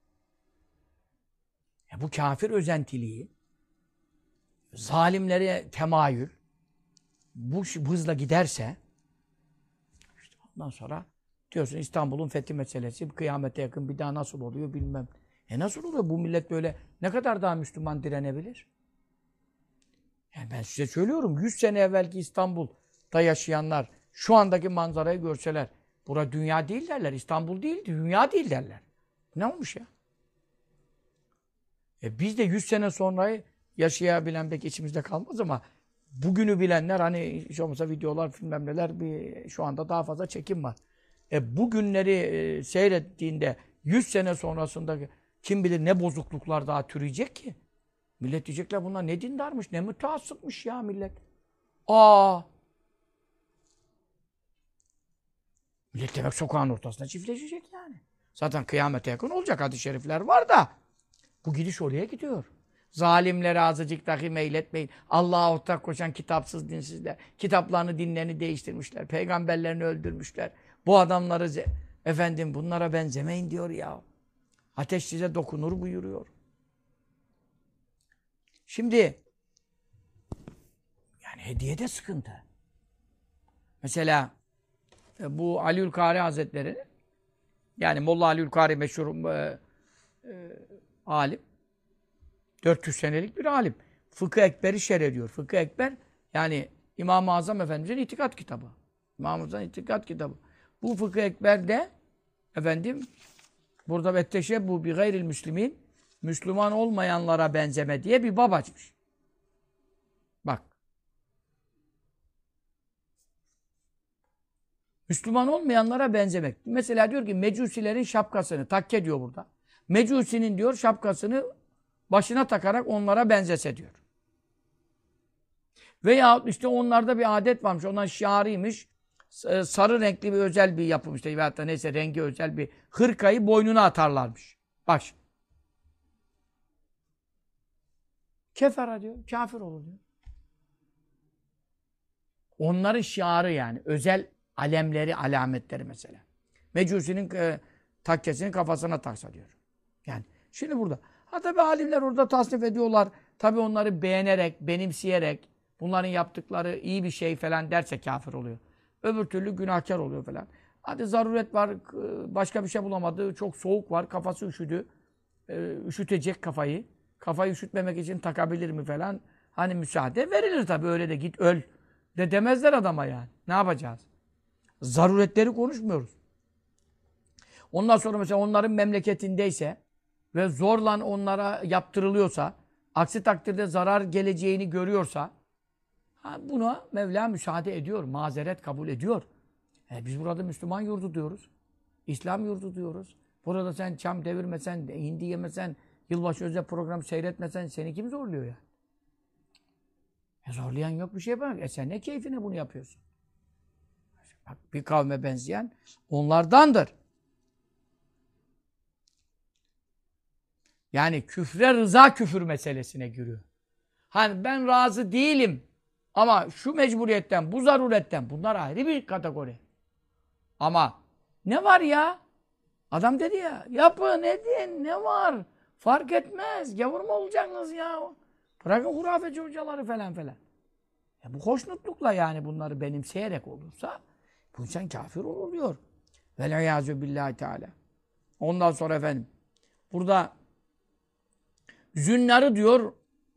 Bu kafir özentiliği, zalimlere temayül, bu hızla giderse, işte ondan sonra diyorsun İstanbul'un fethi meselesi, kıyamete yakın bir daha nasıl oluyor bilmem. Nasıl oluyor? Bu millet böyle ne kadar daha Müslüman direnebilir? Yani ben size söylüyorum, 100 sene evvelki İstanbul'da yaşayanlar şu andaki manzarayı görseler, bura dünya değil derler, İstanbul değil, dünya değil derler. Ne olmuş ya? Biz de 100 sene sonrayı yaşayabilen pek içimizde kalmaz ama bugünü bilenler hani hiç olmazsa videolar, filmler neler şu anda daha fazla çekim var. Bu günleri seyrettiğinde 100 sene sonrasında kim bilir ne bozukluklar daha türeyecek ki? Millet diyecekler bunlar ne dindarmış, ne müteassıpmış ya millet. Millet demek sokağın ortasında çiftleşecek yani. Zaten kıyamete yakın olacak hadis-i şerifler var da. Bu gidiş oraya gidiyor. Zalimlere azıcık dahi meyletmeyin. Allah'a ortak koşan kitapsız dinsizler. Kitaplarını, dinlerini değiştirmişler. Peygamberlerini öldürmüşler. Bu adamları efendim bunlara benzemeyin diyor ya. Ateş size dokunur buyuruyor. Şimdi yani hediyede sıkıntı. Mesela bu Aliülkari Hazretleri yani Molla Aliülkari meşhur alim. 400 senelik bir alim. Fıkıh Ekber'i şerh ediyor. Fıkıh Ekber yani İmam-ı Azam Efendimiz'in itikat kitabı. İmam-ı Azam'ın itikat kitabı. Bu Fıkıh Ekber'de efendim burada vetteşebbu bi gayril müslimin Müslüman olmayanlara benzeme diye bir bab açmış. Bak. Müslüman olmayanlara benzemek. Mesela diyor ki Mecusilerin şapkasını takke diyor burada. Mecusinin diyor şapkasını başına takarak onlara benzese diyor. Veya işte onlarda bir adet varmış. Ondan şiarıymış. Sarı renkli bir özel bir yapım işte. Veyahut da neyse rengi özel bir hırkayı boynuna atarlarmış. Bak. Kefera diyor. Kafir olur diyor. Onların şiarı yani. Özel alemleri, alametleri mesela. Mecusinin takkesini kafasına taksa diyor. Yani şimdi burada. Ha tabi alimler orada tasnif ediyorlar. Tabi onları beğenerek, benimseyerek bunların yaptıkları iyi bir şey falan derse kafir oluyor. Öbür türlü günahkar oluyor falan. Hadi zaruret var, başka bir şey bulamadı, çok soğuk var, kafası üşüdü. Üşütecek kafayı. Kafayı üşütmemek için takabilir mi falan. Hani müsaade verilir tabii, öyle de git öl de demezler adama yani. Ne yapacağız? Zaruretleri konuşmuyoruz. Ondan sonra mesela onların memleketindeyse ve zorla onlara yaptırılıyorsa, aksi takdirde zarar geleceğini görüyorsa, buna Mevla müsaade ediyor, mazeret kabul ediyor. Biz burada Müslüman yurdu diyoruz. İslam yurdu diyoruz. Burada sen çam devirmesen, hindi yemesen, yılbaşı özel program seyretmesen seni kim zorluyor ya? Zorlayan yok, bir şey yapamıyor. Sen ne keyfine bunu yapıyorsun? Bak, bir kavme benzeyen onlardandır. Yani küfre rıza küfür meselesine giriyor. Hani ben razı değilim ama şu mecburiyetten, bu zaruretten, bunlar ayrı bir kategori. Ama ne var ya? Adam dedi ya, yapın edin, ne var? Fark etmez, gavur mu olacaksınız ya? Bırakın hurafeci hocaları falan falan. Bu hoşnutlukla yani bunları benimseyerek olursa bu insan kafir oluyor. Vel'iyâzü billahi teâlâ. Ondan sonra efendim, burada zünnarı diyor,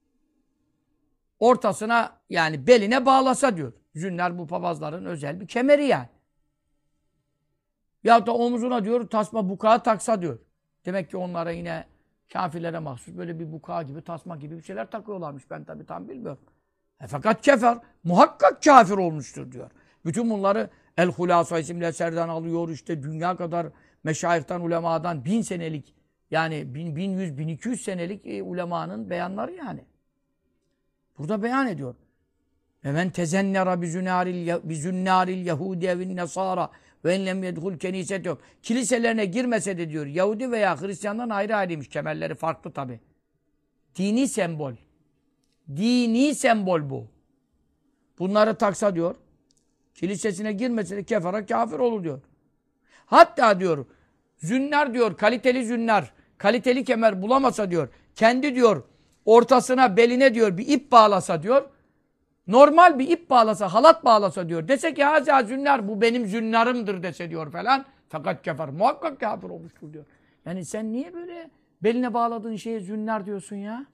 ortasına yani beline bağlasa diyor. Zünnar bu papazların özel bir kemeri yani. Ya da omuzuna diyor tasma bukağı taksa diyor. Demek ki onlara yine kafirlere mahsus böyle bir bukağı gibi, tasma gibi bir şeyler takıyorlarmış. Ben tabii tam bilmiyorum. Fakat kefer, muhakkak kafir olmuştur diyor. Bütün bunları El-Hulasa isimli eserden alıyor. İşte dünya kadar meşayihtan, ulemadan 1000 senelik yani 1100, 1200 senelik ulemanın beyanları yani. Burada beyan ediyor. Hemen tezennera bizünnaril yahudi evin nesara ve enlem yedhul keniset yok. Kiliselerine girmese de diyor Yahudi veya Hristiyandan ayrı ayrıymış. Kemerleri farklı tabi. Dini sembol. Dini sembol bu. Bunları taksa diyor. Kilisesine girmese de kefara kafir olur diyor. Hatta diyor zünnar diyor, kaliteli zünnar, kaliteli kemer bulamasa diyor, kendi diyor ortasına, beline diyor bir ip bağlasa diyor, normal bir ip bağlasa, halat bağlasa diyor, dese ki haza zünnar, bu benim zünnarımdır dese diyor falan, fakat kefer, muhakkak kafir olmuştur diyor. Yani sen niye böyle beline bağladığın şeye zünnar diyorsun ya?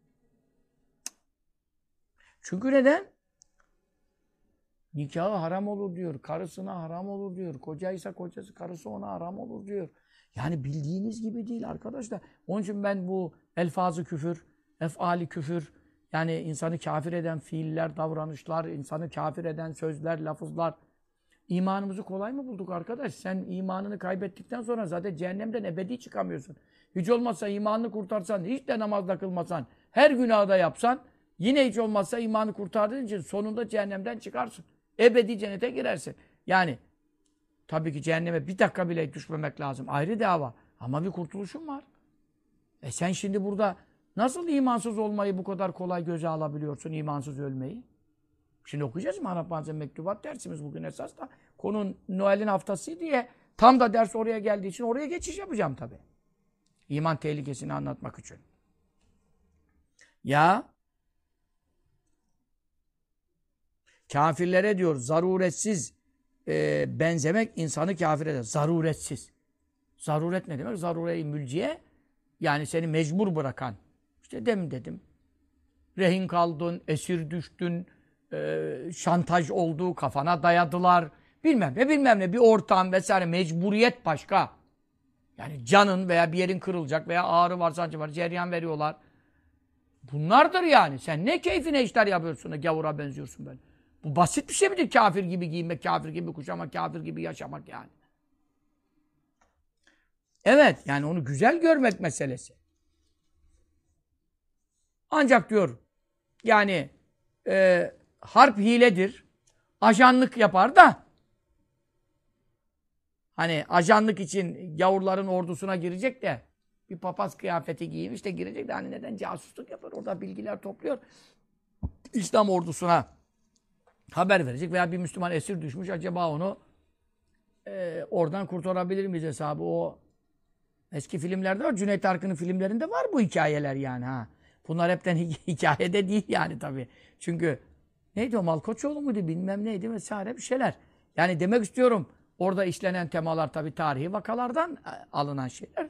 Çünkü neden? Nikahı haram olur diyor, karısına haram olur diyor, kocaysa kocası, karısı ona haram olur diyor. Yani bildiğiniz gibi değil arkadaşlar. Onun için ben bu elfazı küfür, efali küfür, yani insanı kafir eden fiiller, davranışlar, insanı kafir eden sözler, lafızlar. İmanımızı kolay mı bulduk arkadaş? Sen imanını kaybettikten sonra zaten cehennemden ebedi çıkamıyorsun. Hiç olmazsa imanını kurtarsan, hiç de namazda kılmasan, her günahda yapsan, yine hiç olmazsa imanı kurtardığın için sonunda cehennemden çıkarsın. Ebedi cennete girersin. Yani tabii ki cehenneme bir dakika bile düşmemek lazım. Ayrı dava. Ama bir kurtuluşun var. Sen şimdi burada nasıl imansız olmayı bu kadar kolay göze alabiliyorsun, imansız ölmeyi? Şimdi okuyacağız mı Arap Bazen Mektubat dersimiz bugün esas da. Konu Noel'in haftası diye tam da ders oraya geldiği için oraya geçiş yapacağım tabii. İman tehlikesini anlatmak için. Ya kafirlere diyor zaruretsiz benzemek insanı kafir eder. Zaruretsiz. Zaruret ne demek? Zarure-i mülciye yani seni mecbur bırakan. İşte demin dedim. Rehin kaldın, esir düştün, şantaj oldu, kafana dayadılar. Bilmem ne bilmem ne bir ortam vesaire mecburiyet başka. Yani canın veya bir yerin kırılacak veya ağrı var, sancı var, ceryan veriyorlar. Bunlardır yani. Sen ne keyfine işler yapıyorsun, gavura benziyorsun böyle. Bu basit bir şey midir? Kafir gibi giyinmek, kafir gibi kuşamak, kafir gibi yaşamak yani. Evet, yani onu güzel görmek meselesi. Ancak diyor, yani harp hiledir. Ajanlık yapar da hani ajanlık için gavurların ordusuna girecek de bir papaz kıyafeti giymiş de girecek de hani neden casusluk yapar? Orada bilgiler topluyor. İslam ordusuna haber verecek veya bir Müslüman esir düşmüş. Acaba onu oradan kurtarabilir miyiz hesabı? O eski filmlerde var. Cüneyt Arkın'ın filmlerinde var bu hikayeler yani. Ha. Bunlar hepten hikayede değil yani tabii. Çünkü neydi o Malkoçoğlu muydu bilmem neydi vesaire bir şeyler. Yani demek istiyorum orada işlenen temalar tabii tarihi vakalardan alınan şeyler.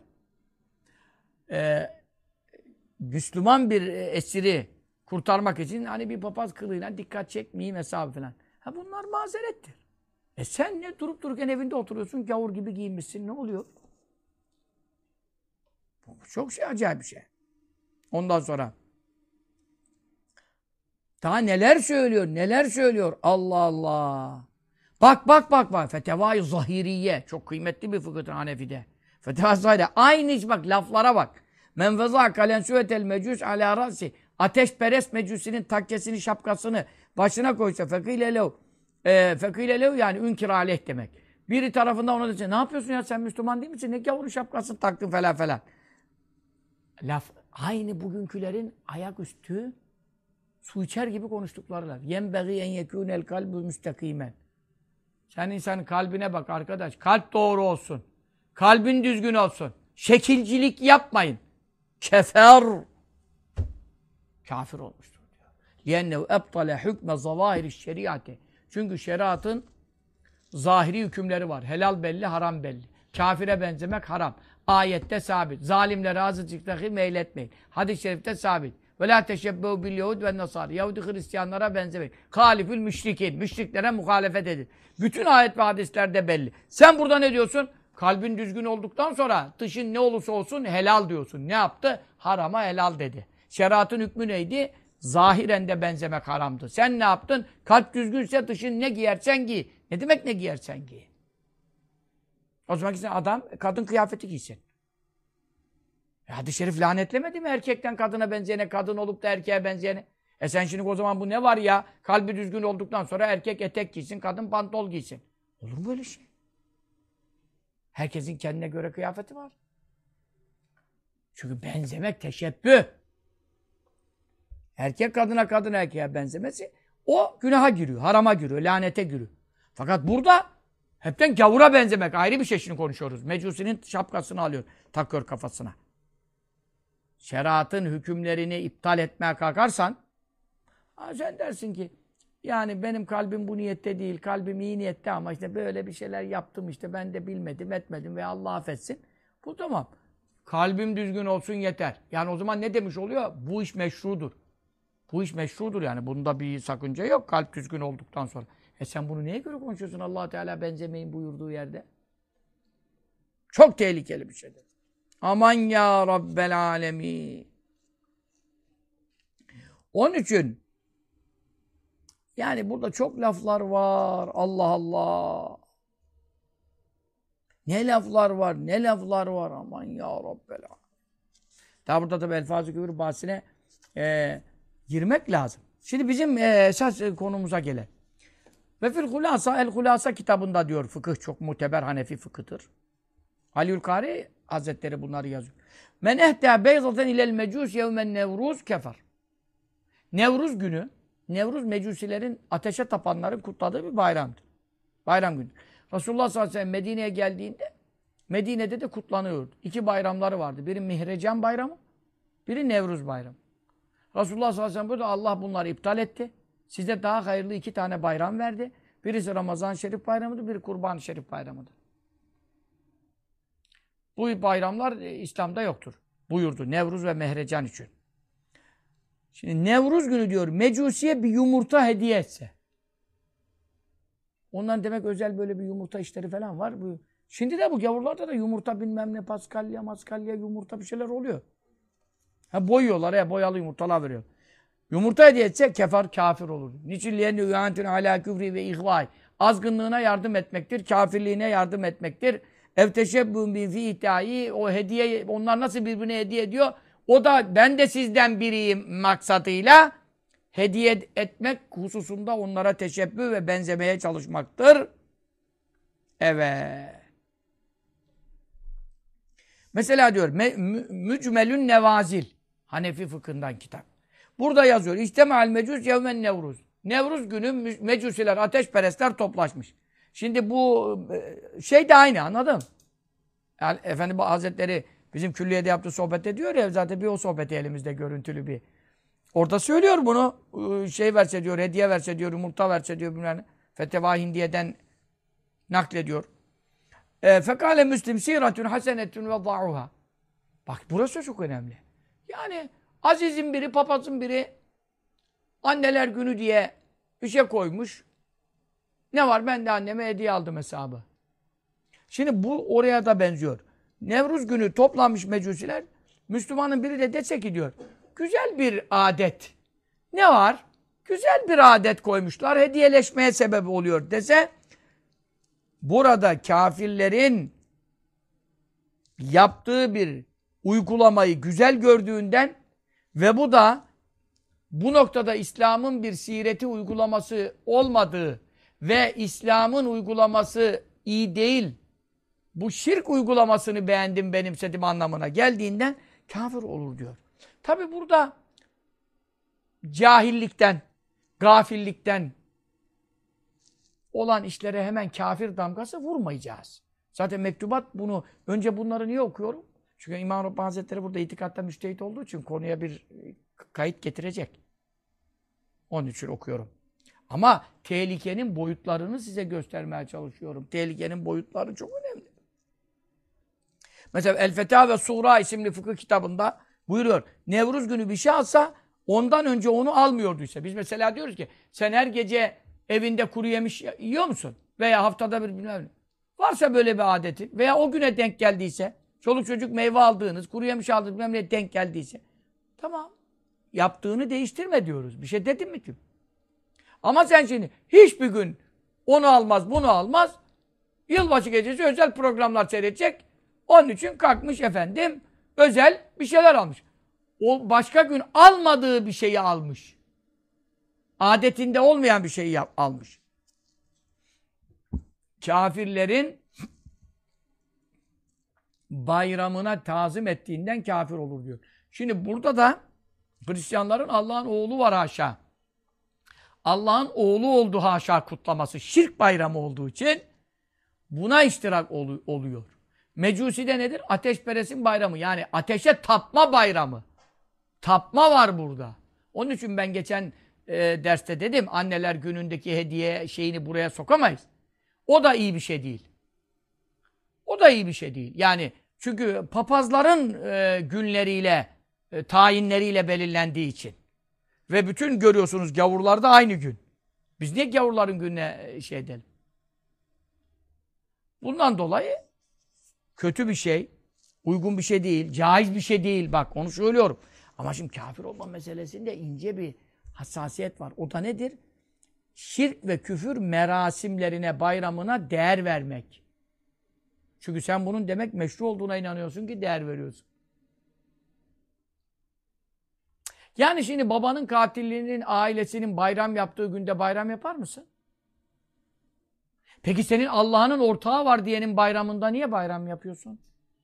Müslüman bir esiri kurtarmak için hani bir papaz kılığıyla dikkat çekmeyeyim hesabı falan. Ha bunlar mazerettir. Sen ne durup dururken evinde oturuyorsun gavur gibi giyinmişsin ne oluyor? Bu çok acayip bir şey. Ondan sonra daha neler söylüyor, neler söylüyor. Allah Allah. Bak. Fetevai Zahiriye. Çok kıymetli bir fıkıhtır Hanefi'de. Fetevai Zahiriye. Aynı iş bak, laflara bak. Men feza kalen süvetel mecus ala rasi. Ateşperest mecusinin takkesini, şapkasını başına koysa fekile lev yani ünkir aleyh demek. Biri tarafından ona dese ne yapıyorsun ya sen Müslüman değil misin? Ne gavurun şapkasını taktın falan. Laf aynı bugünkülerin ayaküstü su içer gibi konuştukları laf. Yenbeği en yekûnel kalbu müstakimen. Sen insanın kalbine bak arkadaş. Kalp doğru olsun. Kalbin düzgün olsun. Şekilcilik yapmayın. Kefer. Kafir olmuştur diyor. لِيَنَّهُ اَبْطَلَ حُكْمَ ظَوَاهِرِ الشَّرِيَاتِ. Çünkü şeriatın zahiri hükümleri var. Helal belli, haram belli. Kafire benzemek haram. Ayette sabit. Zalimlere azıcık meyletmeyin. Hadis-i şerifte sabit. وَلَا تَشَبَّهُ بِالْيَهُدْ وَالنَّصَارِ. Yahudi Hristiyanlara benzemeyin. Halifül müşrikin. Müşriklere muhalefet edin. Bütün ayet ve hadislerde belli. Sen burada ne diyorsun? Kalbin düzgün olduktan sonra dışın ne olursa olsun helal diyorsun. Ne yaptı? Harama helal dedi. Şeriatın hükmü neydi? Zahiren de benzemek haramdı. Sen ne yaptın? Kalp düzgünse dışın ne giyersen giy. Ne demek ne giyersen giy? O zaman gitsin adam kadın kıyafeti giysin. Hadis-i şerif lanetlemedi mi erkekten kadına benzeyene, kadın olup da erkeğe benzeyene? Sen şimdi o zaman bu ne var ya? Kalbi düzgün olduktan sonra erkek etek giysin, kadın pantol giysin. Olur mu böyle şey? Herkesin kendine göre kıyafeti var. Çünkü benzemek teşebbüh. Erkek kadına, kadın erkeğe benzemesi o günaha giriyor, harama giriyor, lanete giriyor. Fakat burada hepten gavura benzemek ayrı bir şey şimdi konuşuyoruz. Mecusinin şapkasını alıyor, takıyor kafasına. Şeriatın hükümlerini iptal etmeye kalkarsan sen dersin ki yani benim kalbim bu niyette değil, kalbim iyi niyette ama işte böyle bir şeyler yaptım işte ben de bilmedim, etmedim ve Allah affetsin. Bu tamam. Kalbim düzgün olsun yeter. Yani o zaman ne demiş oluyor? Bu iş meşrudur. Bu iş meşrudur yani. Bunda bir sakınca yok kalp düzgün olduktan sonra. Sen bunu neye göre konuşuyorsun Allah Teala benzemeyin buyurduğu yerde? Çok tehlikeli bir şeydir. Aman ya Rabbel alemin. Onun için yani burada çok laflar var. Allah Allah. Ne laflar var, ne laflar var. Aman ya Rabbel alemin. Daha burada tabi elfaz-ı küfür bahsine girmek lazım. Şimdi bizim esas konumuza gelen. Ve fil hulasa, el-hulasa kitabında diyor fıkıh çok muteber Hanefi fıkıhtır. Aliülkari Hazretleri bunları yazıyor. Men ehdâ beyzaten ilel mecûs yevmen nevruz kefer. Nevruz günü, Nevruz mecusilerin ateşe tapanların kutladığı bir bayramdır. Bayram günü. Resulullah sallallahu aleyhi ve sellem Medine'ye geldiğinde Medine'de de kutlanıyordu. İki bayramları vardı. Biri Mihrecan bayramı, biri Nevruz bayramı. Resulullah sallallahu aleyhi ve sellem burada Allah bunları iptal etti. Size daha hayırlı iki tane bayram verdi. Birisi Ramazan-ı Şerif bayramıdır, biri Kurban-ı Şerif bayramıdır. Bu bayramlar İslam'da yoktur. Buyurdu Nevruz ve Mehrecan için. Şimdi Nevruz günü diyor mecusiye bir yumurta hediye etse. Onların demek özel böyle bir yumurta işleri falan var. Şimdi de bu gavurlarda da yumurta bilmem ne paskalya yumurta bir şeyler oluyor. Boyuyorlar ya boyalı yumurtalar veriyor. Yumurta hediye etse kafir olur. Niçin liyenne üyantun ala küfri ve ihvay. Azgınlığına yardım etmektir, kafirliğine yardım etmektir. Evteşebbün bin fi ihtiyai. O hediye, onlar nasıl birbirine hediye ediyor? O da ben de sizden biriyim maksadıyla hediye etmek hususunda onlara teşebbüh ve benzemeye çalışmaktır. Evet. Mesela diyor Mücmelün Nevazil. Hanefi fıkhından kitap. Burada yazıyor. İctema'l mecus yevmen nevruz. Nevruz günü mecusiler, ateşperestler toplaşmış. Şimdi bu şey de aynı anladın mı? Yani Efendi Hazretleri bizim külliyede yaptığı sohbet ediyor ya zaten bir o sohbeti elimizde görüntülü bir Orada söylüyor bunu. Şey verse diyor, hediye verse diyor, yumurta verse diyor bilmem ne. Feteva Hindiye'den naklediyor. Fekale Müslim siratun hasenetun ve da'uha. Bak burası çok önemli. Yani azizin biri, papazın biri anneler günü diye bir şey koymuş. Ne var? Ben de anneme hediye aldım hesabı. Şimdi bu oraya da benziyor. Nevruz günü toplanmış mecusiler, Müslümanın biri de dese ki diyor, güzel bir adet. Ne var? Güzel bir adet koymuşlar, hediyeleşmeye sebep oluyor dese, burada kafirlerin yaptığı bir uygulamayı güzel gördüğünden ve bu da bu noktada İslam'ın bir sireti uygulaması olmadığı ve İslam'ın uygulaması iyi değil, bu şirk uygulamasını beğendim, benimsedim anlamına geldiğinden kafir olur diyor. Tabi burada cahillikten, gafillikten olan işlere hemen kafir damgası vurmayacağız. Zaten mektubat bunu, önce bunları niye okuyorum? Çünkü İmam Rabbani Hazretleri burada itikatta müçtehit olduğu için konuya bir kayıt getirecek. Onun için okuyorum. Ama tehlikenin boyutlarını size göstermeye çalışıyorum. Tehlikenin boyutları çok önemli. Mesela El Fetâ ve Suğra isimli fıkıh kitabında buyuruyor. Nevruz günü bir şey alsa ondan önce onu almıyorduysa. Biz mesela diyoruz ki sen her gece evinde kuru yemiş yiyor musun? Veya haftada bir bilmem ne. Varsa böyle bir adeti veya o güne denk geldiyse, çoluk çocuk meyve aldığınız, kuru yemiş aldığınız bilmem ne denk geldiyse. Tamam. Yaptığını değiştirme diyoruz. Bir şey dedim mi ki? Ama sen şimdi hiçbir gün onu almaz, bunu almaz. Yılbaşı gecesi özel programlar seyredecek. Onun için kalkmış efendim özel bir şeyler almış. O başka gün almadığı bir şeyi almış. Adetinde olmayan bir şeyi almış. Kafirlerin bayramına tazim ettiğinden kafir olur diyor. Şimdi burada da Hristiyanların Allah'ın oğlu var haşa. Allah'ın oğlu oldu haşa kutlaması. Şirk bayramı olduğu için buna iştirak oluyor. Mecusi'de nedir? Ateşperestin bayramı. Yani ateşe tapma bayramı. Tapma var burada. Onun için ben geçen derste dedim, anneler günündeki hediye şeyini buraya sokamayız. O da iyi bir şey değil. O da iyi bir şey değil. Yani çünkü papazların günleriyle, tayinleriyle belirlendiği için. Ve bütün görüyorsunuz gavurlarda aynı gün. Biz niye gavurların gününe şey edelim? Bundan dolayı kötü bir şey, uygun bir şey değil, caiz bir şey değil. Bak onu söylüyorum. Ama şimdi kafir olma meselesinde ince bir hassasiyet var. O da nedir? Şirk ve küfür merasimlerine, bayramına değer vermek. Çünkü sen bunun demek meşru olduğuna inanıyorsun ki değer veriyorsun. Yani şimdi babanın katilliğinin, ailesinin bayram yaptığı günde bayram yapar mısın? Peki senin Allah'ın ortağı var diyenin bayramında niye bayram yapıyorsun?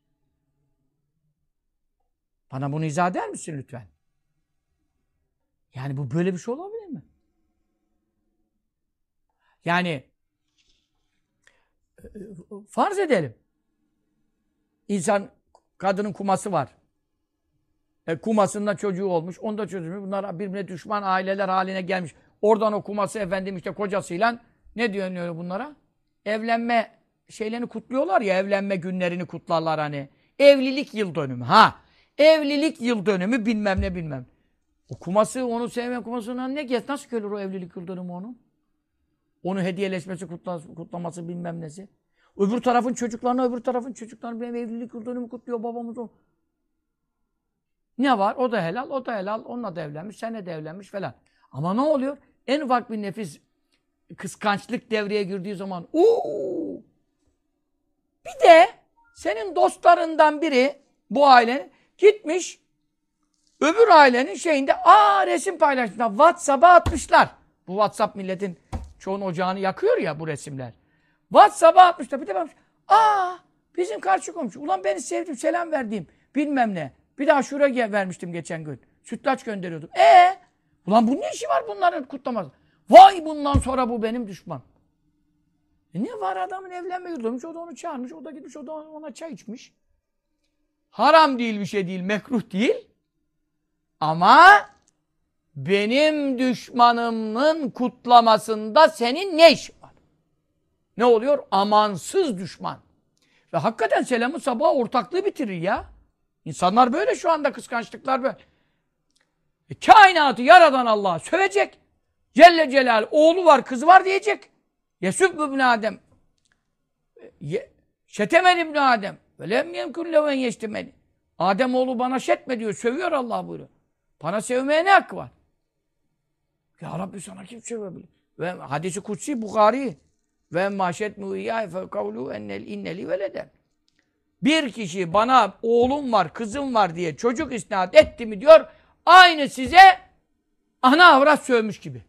Bana bunu izah eder misin lütfen? Yani bu böyle bir şey olabilir mi? Yani farz edelim. İnsan, kadının kuması var. Kumasında çocuğu olmuş. Onda çocuğu. Bunlar birbirine düşman aileler haline gelmiş. Oradan o kuması efendim işte kocasıyla ne diyor bunlara? Evlenme şeylerini kutluyorlar ya. Evlenme günlerini kutlarlar hani. Evlilik yıl dönümü. Ha. Evlilik yıl dönümü bilmem ne bilmem. O kuması, onu sevmeyen kumasından ne geç? Nasıl gelir o evlilik yıl dönümü onun? Onu hediyeleşmesi, kutlaması bilmem nesi. Öbür tarafın çocuklarını benim evlilik yıl dönümü kutluyor babamız o. Ne var? O da helal, o da helal. Onunla da evlenmiş, seninle de evlenmiş falan. Ama ne oluyor? En ufak bir nefis kıskançlık devreye girdiği zaman bir de senin dostlarından biri bu ailenin gitmiş öbür ailenin şeyinde resim paylaşmışlar. WhatsApp'a atmışlar. Bu WhatsApp milletin çoğun ocağını yakıyor ya bu resimler. WhatsApp'a atmışlar. Bir de bakmış. Bizim karşı komşu. Ulan beni sevdim, selam verdiğim bilmem ne. Bir daha şuraya vermiştim geçen gün. Sütlaç gönderiyordum. Ulan bunun ne işi var bunların kutlaması? Vay bundan sonra bu benim düşman. Ne var adamın evlenme yurtlamış, o da onu çağırmış, o da gitmiş, o da ona çay içmiş. Haram değil bir şey değil, mekruh değil. Ama benim düşmanımın kutlamasında senin ne işin var? Ne oluyor? Amansız düşman. Ve hakikaten selamı sabah ortaklığı bitirir ya. İnsanlar böyle şu anda, kıskançlıklar böyle. Kainatı yaradan Allah'a sövecek. Celle Celal oğlu var, kızı var diyecek. Yesübbü ibn Adem. Şetemen ibn Adem. Ve lem yemkun leven yeştemeni. Adem oğlu bana şetme diyor. Sövüyor Allah buyuruyor. Bana sevmeye ne hakkı var? Ya Rabbi sana kim sövebilir? Ve hadisi kutsi Bukhari. Ve maşet mu'iyyâhe fekavlu inneli veleden. Bir kişi bana oğlum var, kızım var diye çocuk isnat etti mi diyor. Aynı size ana avrat sövmüş gibi.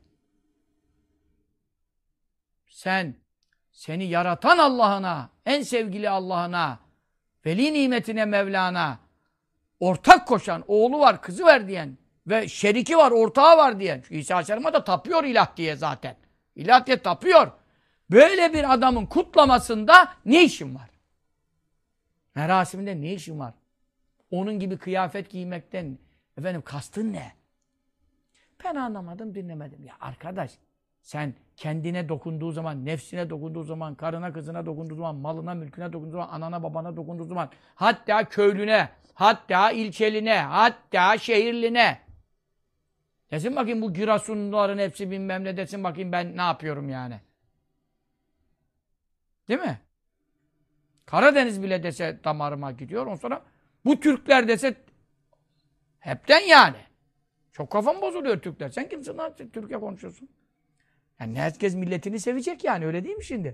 Seni yaratan Allah'ına, en sevgili Allah'ına, veli nimetine Mevlana, ortak koşan, oğlu var, kızı var diyen ve şeriki var, ortağı var diyen. Çünkü İsa Aleyhisselam'a da tapıyor ilah diye zaten. İlah diye tapıyor. Böyle bir adamın kutlamasında ne işin var? Merasiminde ne işin var? Onun gibi kıyafet giymekten, efendim kastın ne? Ben anlamadım, dinlemedim. Ya arkadaş, sen kendine dokunduğu zaman, nefsine dokunduğu zaman, karına kızına dokunduğu zaman, malına mülküne dokunduğu zaman, anana babana dokunduğu zaman, hatta köylüne, hatta ilçeline, hatta şehirline. Desin bakayım bu Giresunluların hepsi bilmem ne, desin bakayım ben ne yapıyorum yani. Değil mi? Karadeniz bile dese damarıma gidiyor. Ondan sonra bu Türkler dese hepten yani. Çok kafam bozuluyor Türkler. Sen kimsin lan? Türkçe konuşuyorsun. Yani herkes milletini sevecek yani. Öyle değil mi şimdi?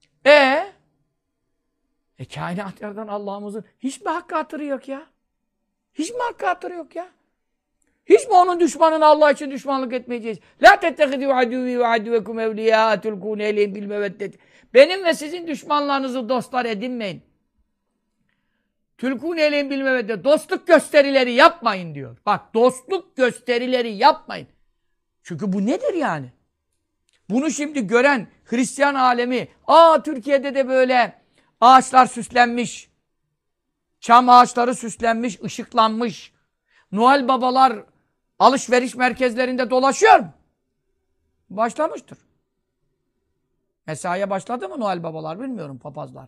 Kainatlardan Allah'ımızın hiç mi hakkı hatırı yok ya? Hiç mi hakkı hatırı yok ya? Hiç mi onun düşmanına Allah için düşmanlık etmeyeceğiz? La tettehidu aduvi ve aduvekum evliya tulkûne eleyhim bil meveddet. Benim ve sizin düşmanlarınızı dostlar edinmeyin. Tulkûne eleyhim bil meveddet. Dostluk gösterileri yapmayın diyor. Bak, dostluk gösterileri yapmayın. Çünkü bu nedir yani? Bunu şimdi gören Hristiyan alemi, Türkiye'de de böyle ağaçlar süslenmiş, çam ağaçları süslenmiş, ışıklanmış, Noel babalar alışveriş merkezlerinde dolaşıyor mu? Başlamıştır. Mesaiye başladı mı Noel babalar bilmiyorum, papazlar.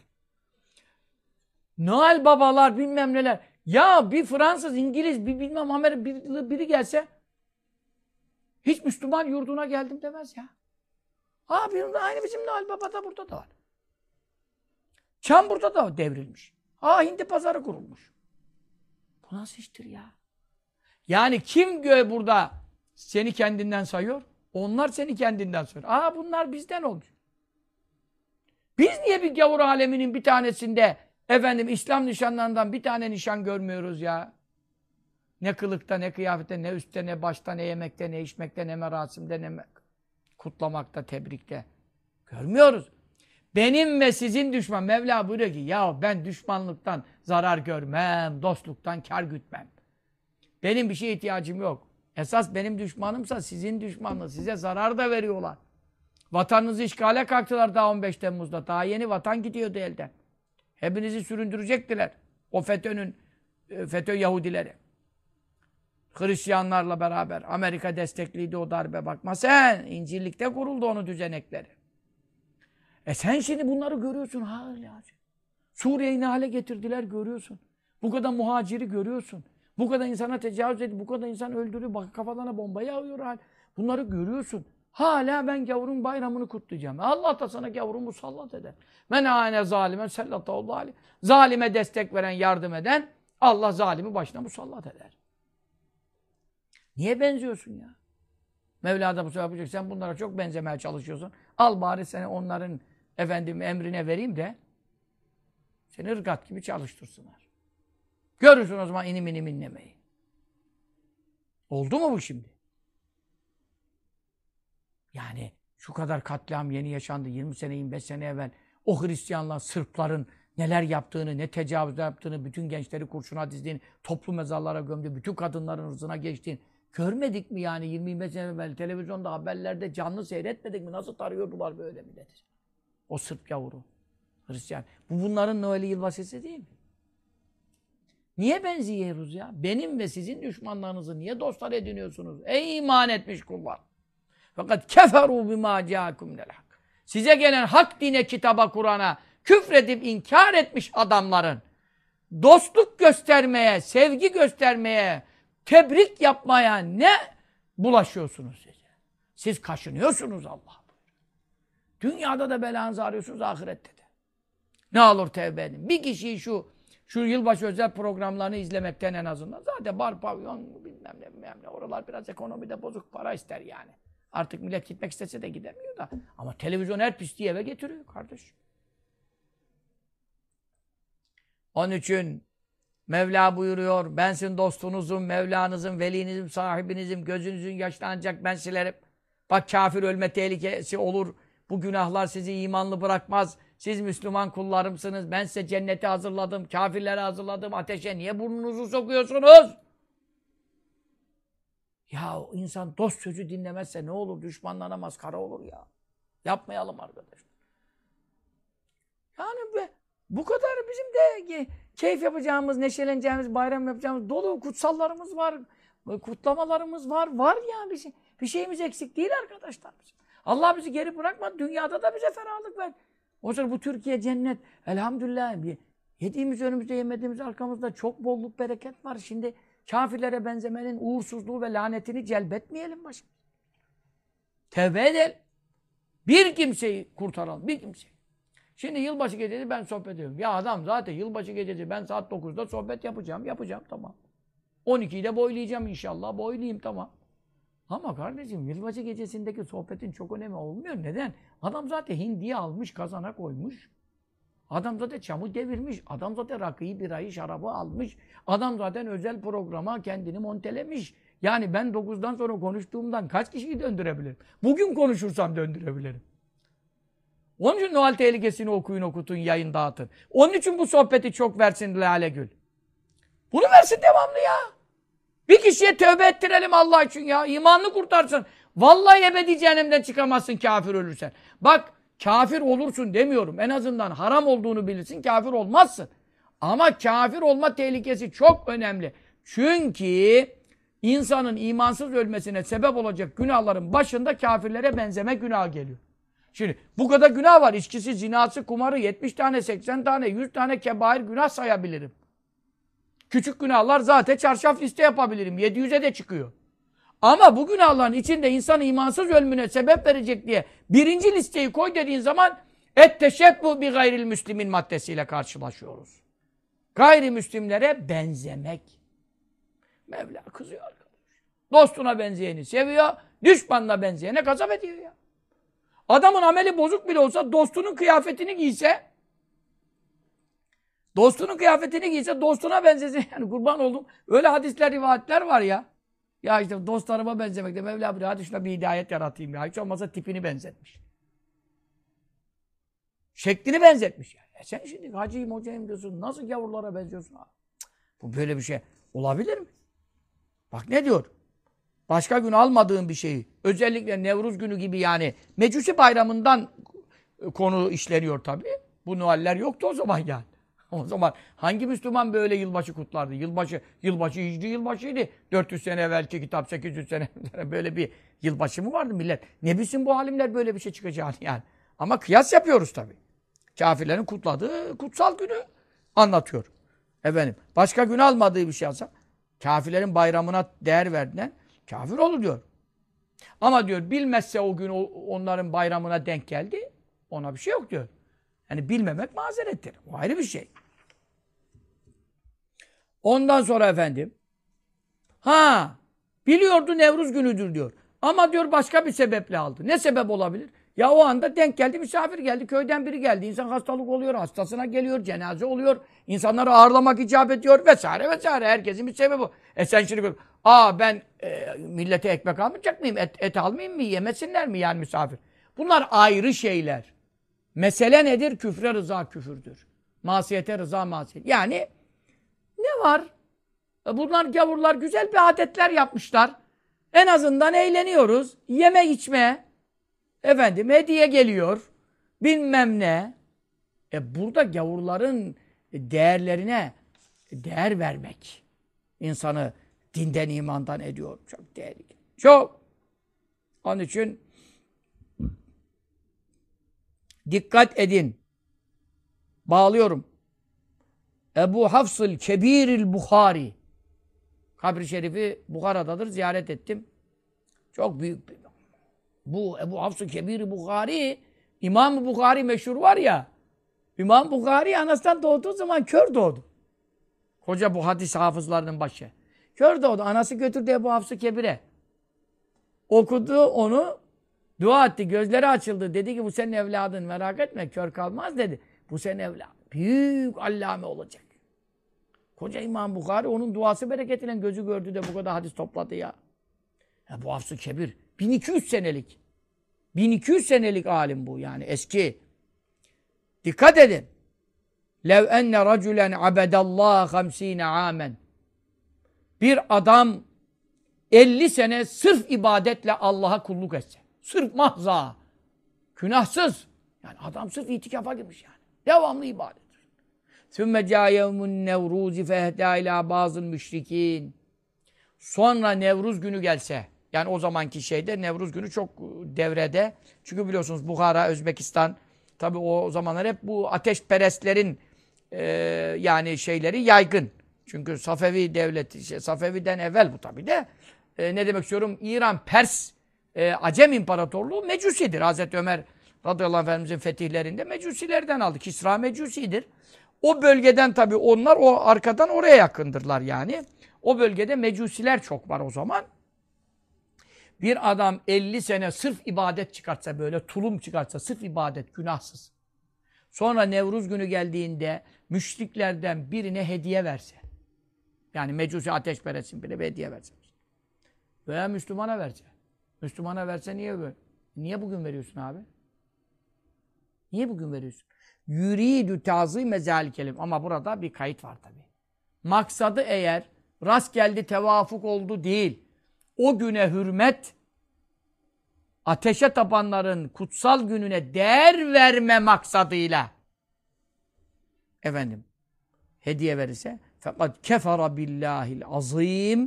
Noel babalar bilmem neler. Ya bir Fransız, İngiliz, bir bilmem Amerika biri gelse hiç Müslüman yurduna geldim demez ya. Aynı bizim Noel Baba da burada da var. Çam burada da devrilmiş. Hindi pazarı kurulmuş. Bu nasıl iştir ya? Yani kim burada seni kendinden sayıyor? Onlar seni kendinden sayıyor. Bunlar bizden olmuş. Biz niye bir gavur aleminin bir tanesinde İslam nişanlarından bir tane nişan görmüyoruz ya? Ne kılıkta, ne kıyafette, ne üstte, ne başta, ne yemekte, ne içmekte, ne merasimde, ne kutlamakta, tebrikte. Görmüyoruz. Benim ve sizin düşman. Mevla buyuruyor ki ya ben düşmanlıktan zarar görmem, dostluktan kar gütmem. Benim bir şeye ihtiyacım yok. Esas benim düşmanımsa sizin düşmanınız. Size zarar da veriyorlar. Vatanınızı işgale kalktılar daha 15 Temmuz'da. Daha yeni vatan gidiyordu elden. Hepinizi süründürecektiler. O FETÖ Yahudileri. Hristiyanlarla beraber. Amerika destekliydi o darbe, bakma sen. İncirlik'te kuruldu onun düzenekleri. Sen şimdi bunları görüyorsun hala. Suriye'yi ne hale getirdiler görüyorsun. Bu kadar muhaciri görüyorsun. Bu kadar insana tecavüz edip, bu kadar insan öldürüyor. Bak kafalarına bomba yağıyor. Bunları görüyorsun. Hala ben gavurun bayramını kutlayacağım. Allah da sana gavuru musallat eder. Men âne zâlimen sellatallâhu aleyh. Zalime destek veren, yardım eden Allah zalimi başına musallat eder. Niye benziyorsun ya? Mevla da bu sefer yapacak. Sen bunlara çok benzemeye çalışıyorsun. Al bari seni onların emrine vereyim de seni ırgat gibi çalıştırsınlar. Görürsün o zaman inim inim inlemeyi. Oldu mu bu şimdi? Yani şu kadar katliam yeni yaşandı. 20 sene, 25 sene evvel o Hristiyanlar, Sırpların neler yaptığını, ne tecavüzler yaptığını, bütün gençleri kurşuna dizdiğini, toplu mezarlara gömdüğünü, bütün kadınların hırzına geçtiğini görmedik mi yani 20-25 sene evvel televizyonda, haberlerde canlı seyretmedik mi? Nasıl tarıyordular böyle milleti? O Sırp yavru, Hristiyan. Bu bunların Noel'i yılbaşısı değil mi? Niye benziyoruz ya? Benim ve sizin düşmanlarınızı niye dostlar ediniyorsunuz? Ey iman etmiş kullar! Fakat keferu bima ca'akum minel hak. Size gelen hak dine, kitaba, Kur'an'a küfredip inkar etmiş adamların dostluk göstermeye, sevgi göstermeye, tebrik yapmaya ne bulaşıyorsunuz siz? Siz kaşınıyorsunuz Allah. Dünyada da belanızı arıyorsunuz, ahirette de. Ne olur tevbe edin. Bir kişiyi şu yılbaşı özel programlarını izlemekten en azından. Zaten bar, pavyon, bilmem ne. Oralar biraz ekonomide bozuk, para ister yani. Artık millet gitmek istese de gidemiyor da. Ama televizyon her pisliği eve getiriyor kardeş. Onun için Mevla buyuruyor, ben sizin dostunuzum, Mevlanızım, velinizim, sahibinizim, gözünüzün yaşını ancak ben silerim. Bak kafir ölme tehlikesi olur. Bu günahlar sizi imanlı bırakmaz. Siz Müslüman kullarımsınız. Ben size cenneti hazırladım, kafirleri hazırladım. Ateşe niye burnunuzu sokuyorsunuz? Ya insan dost sözü dinlemezse ne olur? Düşmanlarına maskara olur ya. Yapmayalım arkadaşlar. Yani bu kadar bizim de keyif yapacağımız, neşeleneceğimiz, bayram yapacağımız dolu kutsallarımız var. Kutlamalarımız var. Var ya bir şeyimiz eksik değil arkadaşlar. Allah bizi geri bırakmadı. Dünyada da bize ferahlık ver. O zaman bu Türkiye cennet. Elhamdülillah. Yediğimiz önümüzde, yemediğimiz arkamızda çok bolluk, bereket var. Şimdi kafirlere benzemenin uğursuzluğu ve lanetini celbetmeyelim başım. Tevbe edelim. Bir kimseyi kurtaralım. Bir kimseyi. Şimdi yılbaşı gecesi ben sohbet ediyorum. Ya adam zaten yılbaşı gecesi ben saat 9'da sohbet yapacağım. Yapacağım tamam. 12'yi de boylayacağım inşallah. Boylayayım tamam. Ama kardeşim yılbaşı gecesindeki sohbetin çok önemi olmuyor. Neden? Adam zaten hindiye almış, kazana koymuş. Adam zaten çamı devirmiş. Adam zaten rakıyı, birayı, şarabı almış. Adam zaten özel programa kendini montelemiş. Yani ben 9'dan sonra konuştuğumdan kaç kişiyi döndürebilirim? Bugün konuşursam döndürebilirim. Onun için Noel tehlikesini okuyun, okutun, yayın dağıtın. Onun için bu sohbeti çok versin Lale Gül. Bunu versin devamlı ya. Bir kişiye tövbe ettirelim Allah için ya. İmanını kurtarsın. Vallahi ebedi cehennemden çıkamazsın kafir ölürsen. Bak kafir olursun demiyorum. En azından haram olduğunu bilirsin, kafir olmazsın. Ama kafir olma tehlikesi çok önemli. Çünkü insanın imansız ölmesine sebep olacak günahların başında kafirlere benzeme günahı geliyor. Şimdi bu kadar günah var. İçkisi, zinası, kumarı 70 tane, 80 tane, 100 tane kebair günah sayabilirim. Küçük günahlar zaten çarşaf liste yapabilirim. 700'e de çıkıyor. Ama bu günahların içinde insan imansız ölümüne sebep verecek diye birinci listeyi koy dediğin zaman etteşebbu bi gayril müslimin maddesiyle karşılaşıyoruz. Gayrimüslimlere benzemek. Mevla kızıyor arkadaş. Dostuna benzeyeni seviyor, düşmanına benzeyene gazap ediyor ya. Adamın ameli bozuk bile olsa dostunun kıyafetini giyse dostuna benzesin. Yani kurban oldum. Öyle hadisler, rivayetler var ya. Ya işte dostlarıma benzemekte Mevla bir hadi şuna bir hidayet yaratayım ya. Hiç olmazsa tipini benzetmiş. Şeklini benzetmiş yani. Sen şimdi hacıyım, hocayım diyorsun. Nasıl gavurlara benziyorsun abi? Bu böyle bir şey olabilir mi? Bak ne diyor? Başka gün almadığın bir şeyi, özellikle Nevruz günü gibi yani Mecusi bayramından konu işleniyor tabii. Bu Noeller yoktu o zaman yani. O zaman hangi Müslüman böyle yılbaşı kutlardı? Yılbaşı hicri yılbaşıydı. 400 sene evvelki kitap, 800 sene böyle bir yılbaşı mı vardı millet? Ne bilsin bu alimler böyle bir şey çıkacağını yani. Ama kıyas yapıyoruz tabii. Kafirlerin kutladığı kutsal günü anlatıyor. Efendim, başka gün almadığı bir şey alsa, kafirlerin bayramına değer verdiğinden kafir olur diyor. Ama diyor bilmezse o gün onların bayramına denk geldi, ona bir şey yok diyor. Yani bilmemek mazerettir. O ayrı bir şey. Ondan sonra efendim biliyordu Nevruz günüdür diyor. Ama diyor başka bir sebeple aldı. Ne sebep olabilir? Ya o anda denk geldi, misafir geldi, köyden biri geldi. İnsan hastalık oluyor, hastasına geliyor, cenaze oluyor. İnsanları ağırlamak icap ediyor vesaire vesaire. Herkesin bir sebebi bu. Sen şimdi ben millete ekmek almayacak mıyım? Et almayayım mı? Yemesinler mi yani misafir? Bunlar ayrı şeyler. Mesele nedir? Küfre rıza küfürdür. Masiyete rıza masiyet. Yani ne var? Bunlar gavurlar güzel bir adetler yapmışlar. En azından eğleniyoruz. Yeme içme. Efendim hediye geliyor. Bilmem ne. Burada gavurların değerlerine değer vermek insanı dinden, imandan ediyor. Çok değerli. Çok. Onun için dikkat edin. Bağlıyorum. Ebu Hafs'ıl Kebiril Bukhari. Kabri şerifi Bukhara'dadır. Ziyaret ettim. Çok büyük bir. Bu Ebu Hafs-ı Kebir-i Bukhari, İmam-ı Bukhari meşhur var ya, İmam Bukhari anasından doğduğu zaman kör doğdu. Koca bu hadis hafızlarının başı. Kör doğdu. Anası götürdü Ebu Hafs-ı Kebir'e. Okudu onu, dua etti, gözleri açıldı. Dedi ki bu senin evladın, merak etme, kör kalmaz dedi. Bu senin evladın. Büyük allame olacak. Koca İmam Bukhari onun duası bereketiyle gözü gördü de bu kadar hadis topladı ya. Ebu Hafs-ı Kebir. 1200 senelik. 1200 senelik alim bu yani eski. Dikkat edin. Lev enne raculen abedallah 50 amen. Bir adam 50 sene sırf ibadetle Allah'a kulluk etse. Sırf mahza. Günahsız. Yani adam sırf itikafa girmiş yani. Devamlı ibadet. Sümme ca yevmun nevruzi fehdâ ilâ bazıl müşrikîn. Sonra Nevruz günü gelse, yani o zamanki şeyde Nevruz günü çok devrede. Çünkü biliyorsunuz Bukhara, Özbekistan, tabi o zamanlar hep bu ateşperestlerin yani şeyleri yaygın. Çünkü Safevi devleti, Safevi'den evvel bu tabi de. Ne demek istiyorum? İran, Pers, Acem İmparatorluğu Mecusidir. Hazreti Ömer radıyallahu anh Efendimizin fetihlerinde Mecusilerden aldı. Kisra Mecusidir. O bölgeden tabi onlar o arkadan oraya yakındırlar yani. O bölgede Mecusiler çok var o zaman. Bir adam 50 sene sırf ibadet çıkartsa, böyle tulum çıkartsa, sırf ibadet, günahsız. Sonra Nevruz günü geldiğinde müşriklerden birine hediye verse. Yani Mecusi ateşperestsin bile bir hediye verse. Veya Müslümana verse. Müslümana verse niye böyle? Niye bugün veriyorsun abi? Niye bugün veriyorsun? Yüridü tazîme zâlikelim. Ama burada bir kayıt var tabii. Maksadı eğer rast geldi, tevafuk oldu değil. O güne hürmet, ateşe tapanların kutsal gününe değer verme maksadıyla efendim hediye verirse fakat kefara billahil azim,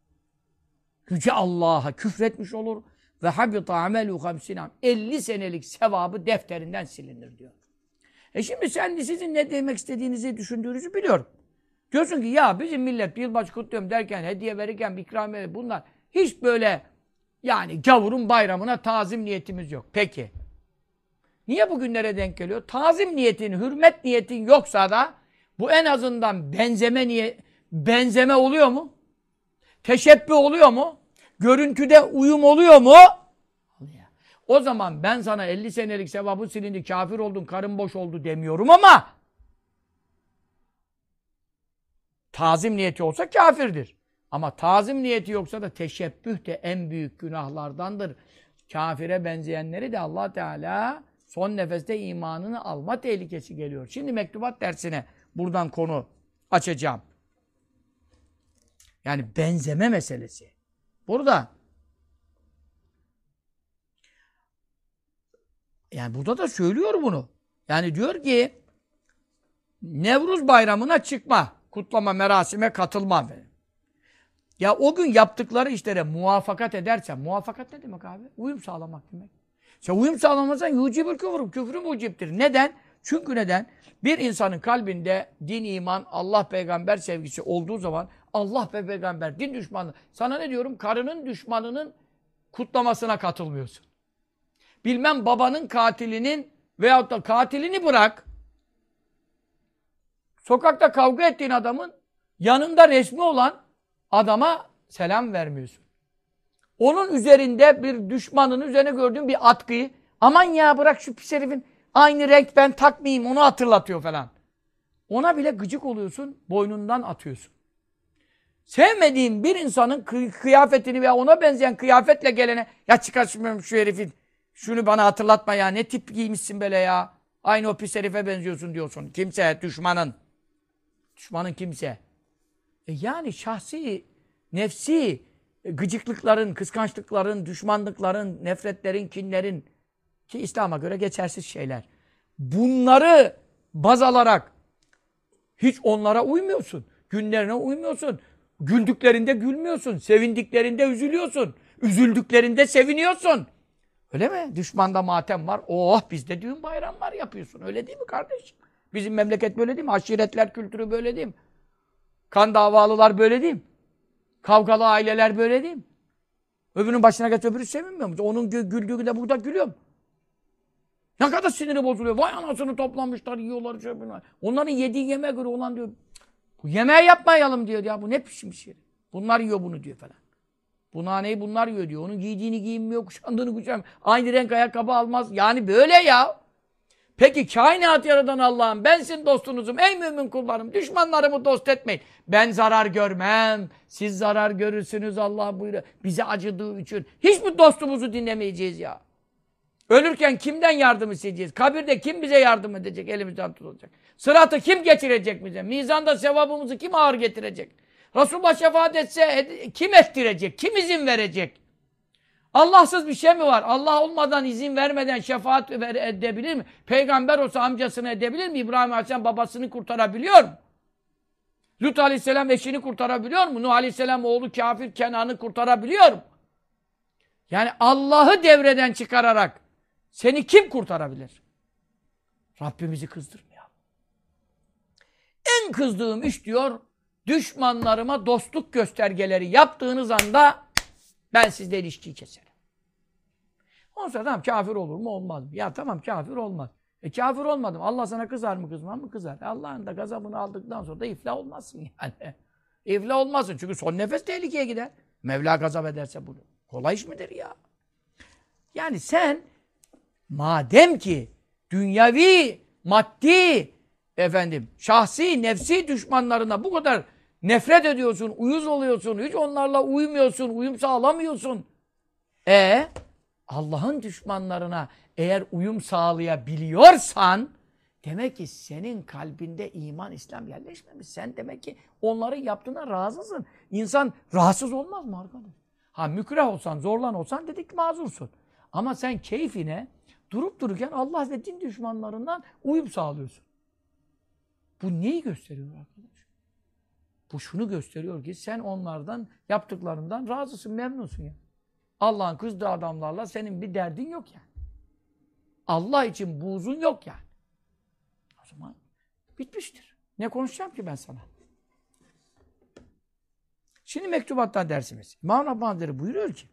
yüce Allah'a küfretmiş olur ve habita amelu 50 senelik sevabı defterinden silinir diyor. Şimdi sizin ne demek istediğinizi düşündüğünüzü biliyorum. Diyorsun ki ya bizim millet yılbaşı kutluyorum derken, hediye verirken, ikramiye bunlar hiç böyle yani gavurun bayramına tazim niyetimiz yok. Peki. Niye bugünlere denk geliyor? Tazim niyetin, hürmet niyetin yoksa da bu en azından benzeme oluyor mu? Teşebbüh oluyor mu? Görüntüde uyum oluyor mu? O zaman ben sana 50 senelik sevabın silindi, kafir oldun, karın boş oldu demiyorum ama tazim niyeti olsa kafirdir. Ama tazim niyeti yoksa da teşebbüh de en büyük günahlardandır. Kafire benzeyenleri de Allah Teala son nefeste imanını alma tehlikesi geliyor. Şimdi mektubat dersine buradan konu açacağım. Yani benzeme meselesi. Burada yani burada da söylüyor bunu. Yani diyor ki Nevruz bayramına çıkma, kutlama, merasime katılma. Ya o gün yaptıkları işlere muvaffakat edersen, muvaffakat ne demek abi? Uyum sağlamak demek. Sen uyum sağlamazsan yucibül küfür, küfrü muciptir. Neden? Çünkü neden? Bir insanın kalbinde din, iman, Allah, peygamber sevgisi olduğu zaman Allah ve peygamber, din düşmanı. Sana ne diyorum? Karının düşmanının kutlamasına katılmıyorsun. Bilmem babanın katilinin veyahut da katilini bırak. Sokakta kavga ettiğin adamın yanında resmi olan adama selam vermiyorsun. Onun üzerinde bir düşmanın üzerine gördüğün bir atkıyı aman ya bırak şu pis herifin aynı renk ben takmayayım onu hatırlatıyor falan. Ona bile gıcık oluyorsun, boynundan atıyorsun. Sevmediğin bir insanın kıyafetini veya ona benzeyen kıyafetle gelene ya çıkar şu herifin şunu bana hatırlatma ya ne tip giymişsin böyle ya. Aynı o pis herife benziyorsun diyorsun. Kimse düşmanın. Düşmanın kimse. Yani şahsi, nefsi gıcıklıkların, kıskançlıkların, düşmanlıkların, nefretlerin, kinlerin ki İslam'a göre geçersiz şeyler. Bunları baz alarak hiç onlara uymuyorsun. Günlerine uymuyorsun. Güldüklerinde gülmüyorsun. Sevindiklerinde üzülüyorsun. Üzüldüklerinde seviniyorsun. Öyle mi? Düşmanda matem var. Oh, bizde düğün bayramlar yapıyorsun. Öyle değil mi kardeşim? Bizim memleket böyle değil mi? Aşiretler kültürü böyle değil mi? Kan davalılar böyle değil mi? Kavgalı aileler böyle değil mi? Öbürünün başına geç, öbürü sevinmiyor mu? Onun güldüğünde burada gülüyor mu? Ne kadar siniri bozuluyor. Vay anasını toplamışlar, yiyorlar. Şey bunlar. Onların yediği yemeğe göre olan diyor. Bu yemeği yapmayalım diyor ya. Bu ne biçim bir şey? Bunlar yiyor bunu diyor falan. Bu naneyi bunlar yiyor diyor. Onun giydiğini giyinmiyor, kuşandığını kuşanmıyor. Aynı renk ayakkabı almaz. Yani böyle ya. Peki kainat yaradan Allah'ım, ben sizin dostunuzum, ey mümin kullarım, düşmanlarımı dost etmeyin. Ben zarar görmem, siz zarar görürsünüz Allah buyuruyor. Bize acıdığı için hiçbir dostumuzu dinlemeyeceğiz ya. Ölürken kimden yardım isteyeceğiz? Kabirde kim bize yardım edecek, elimizden tutulacak? Sıratı kim geçirecek bize? Mizanda sevabımızı kim ağır getirecek? Resulullah şefaat etse kim ettirecek? Kim izin verecek? Allahsız bir şey mi var? Allah olmadan, izin vermeden şefaat edebilir mi? Peygamber olsa amcasını edebilir mi? İbrahim Aleyhisselam babasını kurtarabiliyor mu? Lut Aleyhisselam eşini kurtarabiliyor mu? Nuh Aleyhisselam oğlu kafir Kenan'ı kurtarabiliyor mu? Yani Allah'ı devreden çıkararak seni kim kurtarabilir? Rabbimizi kızdırmayalım. En kızdığım iş diyor, düşmanlarıma dostluk göstergeleri yaptığınız anda ben sizle ilişkiyi keserim. Ondan sonra tamam kafir olur mu olmaz mı? Ya tamam kafir olmaz. Kafir olmadım. Allah sana kızar mı kızmaz mı? Kızar. Allah'ın da gazabını aldıktan sonra da iflah olmazsın yani. İflah olmazsın. Çünkü son nefes tehlikeye gider. Mevla gazap ederse bunu. Kolay iş midir ya? Yani sen madem ki dünyevi, maddi, şahsi, nefsi düşmanlarına bu kadar nefret ediyorsun, uyuz oluyorsun, hiç onlarla uymuyorsun, uyum sağlamıyorsun. Allah'ın düşmanlarına eğer uyum sağlayabiliyorsan demek ki senin kalbinde iman, İslam yerleşmemiş. Sen demek ki onların yaptığına razısın. İnsan rahatsız olmaz mı arkadaş? Ha mükrah olsan, zorlan olsan dedik mazursun. Ama sen keyfine durup dururken Allah ve din düşmanlarından uyum sağlıyorsun. Bu neyi gösteriyor arkadaş? Bu şunu gösteriyor ki sen onlardan yaptıklarından razısın, memnunsun ya. Allah'ın kızdığı adamlarla senin bir derdin yok yani. Allah için buğzun yok yani. O zaman bitmiştir. Ne konuşacağım ki ben sana? Şimdi mektubattan dersimiz. İmam Rabbani Hazretleri buyuruyor ki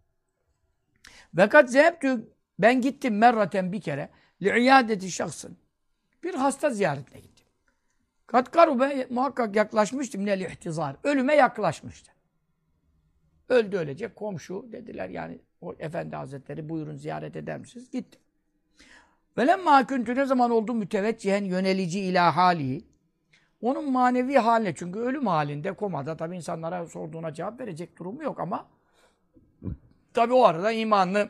Vekat zehebtü ben gittim merraten bir kere li'iyadeti şahsın. Bir hasta ziyaretine gittim. Kat karube muhakkak yaklaşmıştım minel ihtizar. Ölüme yaklaşmıştı. Öldü ölecek komşu dediler yani o efendi hazretleri buyurun ziyaret eder misiniz? Gittim. Velemma küntü ne zaman oldu müteveccehen yönelici ila hali. Onun manevi haline çünkü ölüm halinde komada tabi insanlara sorduğuna cevap verecek durumu yok ama tabi o arada imanını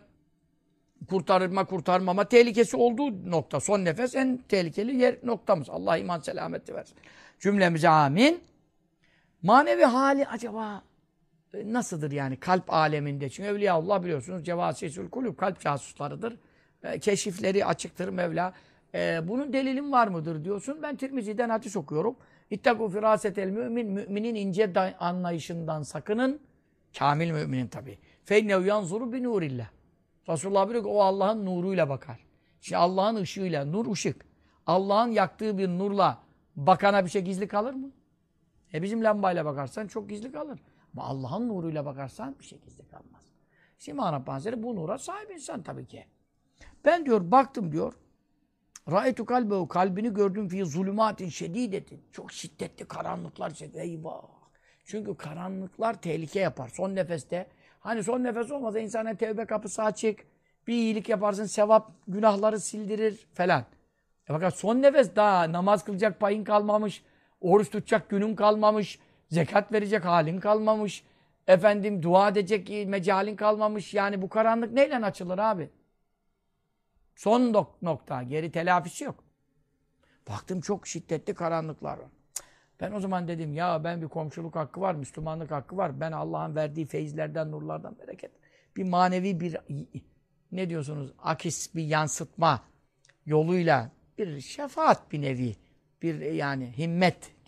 kurtarmama tehlikesi olduğu nokta. Son nefes en tehlikeli yer noktamız. Allah iman selameti versin. Cümlemize amin. Manevi hali acaba nasıldır yani kalp aleminde? Çünkü Evliyaullah biliyorsunuz cevasisül kulüp kalp casuslarıdır. Keşifleri açıktır Mevla. Bunun delilin var mıdır diyorsun. Ben Tirmizi'den hadis okuyorum. İttakû firâsetel mümin. Müminin ince anlayışından sakının. Kamil müminin tabii. Feynev yanzuru bi nurillah. Resulullah biliyor ki o Allah'ın nuruyla bakar. Şimdi Allah'ın ışığıyla, nur ışık. Allah'ın yaktığı bir nurla bakana bir şey gizli kalır mı? Bizim lambayla bakarsan çok gizli kalır. Ama Allah'ın nuruyla bakarsan bir şey gizli kalmaz. Şimdi İmam Rabbani Hazretleri bu nura sahip insan tabii ki. Ben diyor baktım diyor. Ra'etu kalbehu kalbini gördüm fi zulümatin şedidetin. Çok şiddetli karanlıklar çekiyor. Eyvah. Çünkü karanlıklar tehlike yapar. Son nefeste. Hani son nefes olmasa insana tevbe kapısı açık. Bir iyilik yaparsın sevap günahları sildirir falan. Fakat son nefes daha namaz kılacak payın kalmamış. Oruç tutacak günün kalmamış. Zekat verecek halin kalmamış. Dua edecek mecalin kalmamış. Yani bu karanlık neyle açılır abi? Son nokta. Geri telafisi yok. Baktım çok şiddetli karanlıklar var. Ben o zaman dedim ya ben bir komşuluk hakkı var, Müslümanlık hakkı var. Ben Allah'ın verdiği feyizlerden, nurlardan bereket. Bir manevi bir ne diyorsunuz? Akis bir yansıtma yoluyla bir şefaat bir nevi. Bir yani himmet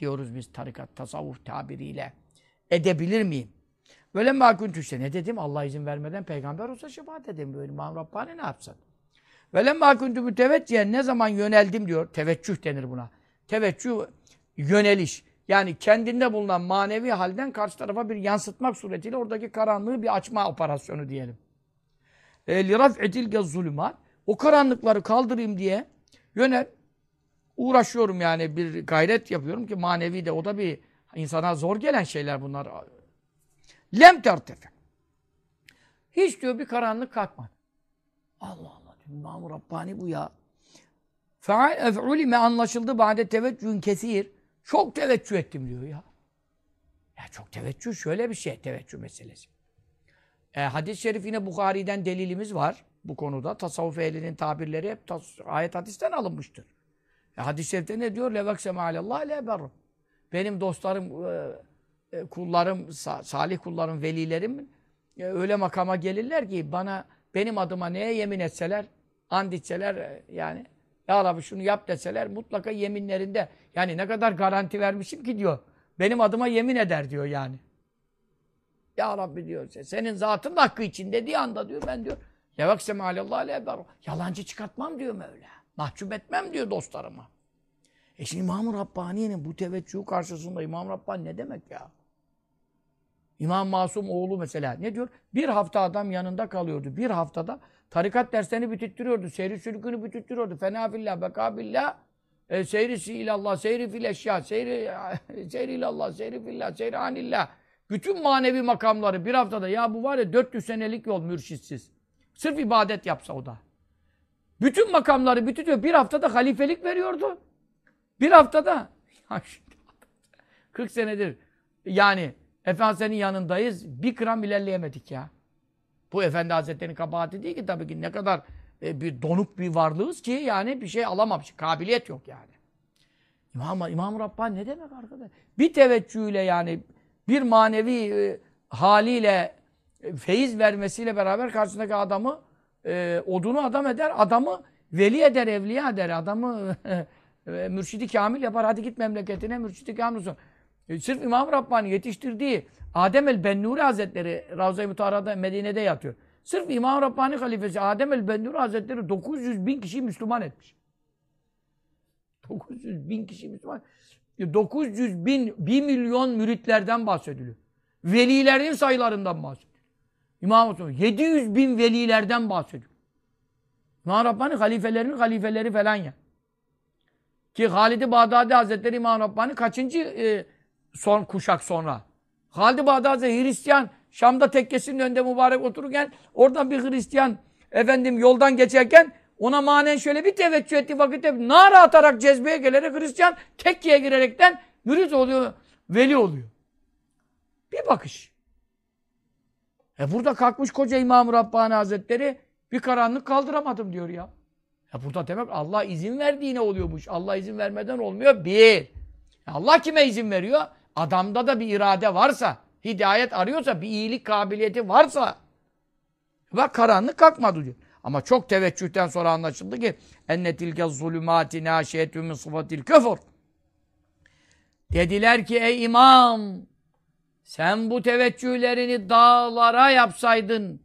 diyoruz biz tarikat, tasavvuf tabiriyle. Edebilir miyim? Böyle makun tüşse. Ne dedim? Allah izin vermeden peygamber olsa şefaat edeyim. Böyle İmam Rabbani ne yapsın? Ve makun tü müteveccühen, ne zaman yöneldim diyor. Teveccüh denir buna. Teveccüh, yöneliş. Yani kendinde bulunan manevi halden karşı tarafa bir yansıtmak suretiyle oradaki karanlığı bir açma operasyonu diyelim. لِرَفْعِ تِلْكَ الظُّلُمَاتِ O karanlıkları kaldırayım diye uğraşıyorum yani, bir gayret yapıyorum ki manevi de, o da bir insana zor gelen şeyler bunlar. Lem tertefe. Hiç diyor bir karanlık kalkmadı. Allah Allah diyor. İmam-ı Rabbani bu ya. Fe'ulime anlaşıldı ba'de teveccühün kesir. Çok teveccüh ettim diyor ya. Ya çok teveccüh şöyle bir şey, teveccüh meselesi. Hadis-i şerif yine Bukhari'den delilimiz var bu konuda. Tasavvuf ehlinin tabirleri hep ayet hadisten alınmıştır. Hadis-i şerifte ne diyor? Levekseme alallah le berrum. Benim dostlarım, kullarım, salih kullarım, velilerim öyle makama gelirler ki benim adıma neye yemin etseler, and içseler, yani ya Rabbi şunu yap deseler mutlaka yeminlerinde, yani ne kadar garanti vermişim ki diyor. Benim adıma yemin eder diyor yani. Ya Rabbi diyor, senin zatın hakkı için dediği anda diyor, ben diyor levekseme alallah le berrum. Yalancı çıkartmam diyor Mevla. Mahcup etmem diyor dostlarıma. Şimdi İmam-ı Rabbani'nin bu teveccühü karşısında İmam-ı Rabbani ne demek ya? İmam Masum oğlu mesela ne diyor? Bir hafta adam yanında kalıyordu. Bir haftada tarikat derslerini bütüttürüyordu. Seyri sülükünü bütüttürüyordu. Fena fillah, beka billah, seyrisi ilallah, seyri fil eşya, seyri ilallah, seyri fillah, seyri anillah. Bütün manevi makamları bir haftada, ya bu var ya 400 senelik yol mürşitsiz. Sırf ibadet yapsa o da. Bütün makamları bütütüyor. Bir haftada halifelik veriyordu. Bir haftada 40 senedir yani Efendimiz'in yanındayız. Bir gram ilerleyemedik ya. Bu Efendi Hazretleri'nin kabahati değil ki tabii ki, ne kadar bir donuk bir varlığız ki yani bir şey alamamış. Kabiliyet yok yani. İmam-ı Rabbani ne demek arkadaş? Bir teveccühüyle yani bir manevi haliyle feyiz vermesiyle beraber karşısındaki adamı odunu adam eder, adamı veli eder, evliya eder, adamı mürşidi kamil yapar. Hadi git memleketine mürşidi kamil olsun. Sırf İmam-ı Rabbani yetiştirdiği Adem el-Bennuri Hazretleri Ravza-i Mutahhara'da Medine'de yatıyor. Sırf İmam-ı Rabbani halifesi Adem el-Bennuri Hazretleri 900 bin kişiyi Müslüman etmiş. 900 bin kişi Müslüman. 900 bin, 1 milyon müritlerden bahsediliyor. Velilerin sayılarından bahsediyor. İmam-ı 700 bin velilerden bahsediyor. İmam-ı Rabbani halifelerinin halifeleri falan ya. Ki Halid-i Bağdadi Hazretleri İmam-ı Rabbani kaçıncı son kuşak sonra? Halid-i Bağdadi Hazretleri Hristiyan, Şam'da tekkesinin önünde mübarek otururken oradan bir Hristiyan efendim yoldan geçerken ona manen şöyle bir teveccüh ettiği vakitte nara atarak cezbeye gelerek Hristiyan tekkeye girerekten mürit oluyor, veli oluyor. Bir bakış. Burada kalkmış koca İmam-ı Rabbani Hazretleri bir karanlık kaldıramadım diyor ya. Burada demek Allah izin verdiğine oluyormuş. Allah izin vermeden olmuyor. Bir. Allah kime izin veriyor? Adamda da bir irade varsa, hidayet arıyorsa, bir iyilik kabiliyeti varsa. Bak karanlık kalkmadı diyor. Ama çok teveccühten sonra anlaşıldı ki enne tilke zulümâti nâşiyetü min sıfatil küfür. Dediler ki ey imam, sen bu teveccühlerini dağlara yapsaydın.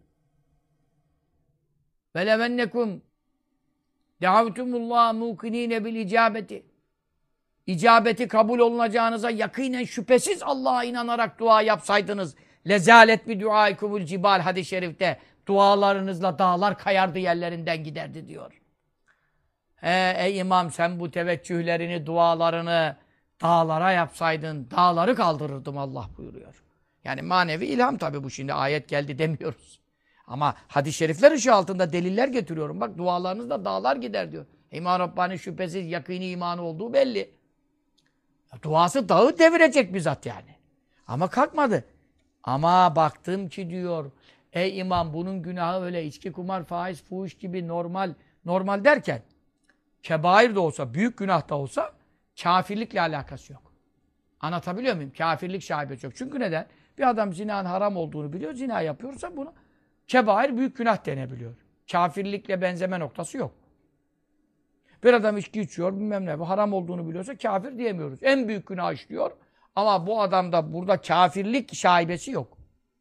Velevennekum Deavtumullah mukinine bil icabeti. İcabeti kabul olunacağınıza yakinen şüphesiz Allah'a inanarak dua yapsaydınız. Lezalet bi duaikumul cibal hadis-i şerifte. Dualarınızla dağlar kayardı, yerlerinden giderdi diyor. Ey imam, sen bu teveccühlerini, dualarını dağlara yapsaydın, dağları kaldırırdım Allah buyuruyor. Yani manevi ilham tabii bu, şimdi ayet geldi demiyoruz. Ama hadis-i şerifler ışığı altında deliller getiriyorum. Bak dualarınızda dağlar gider diyor. İmam Rabbani şüphesiz yakîni imanı olduğu belli. Duası dağı devirecek bizzat yani. Ama kalkmadı. Ama baktım ki diyor, ey imam bunun günahı öyle içki, kumar, faiz, fuhuş gibi normal derken kebair de olsa, büyük günah da olsa kafirlikle alakası yok. Anlatabiliyor muyum? Kafirlik şaibesi yok. Çünkü neden? Bir adam zinanın haram olduğunu biliyor, zina yapıyorsa bunu kebair büyük günah denebiliyor. Kafirlikle benzeme noktası yok. Bir adam içki içiyor, bilmem ne, bu haram olduğunu biliyorsa kafir diyemiyoruz. En büyük günah işliyor. Ama bu adamda burada kafirlik şaibesi yok.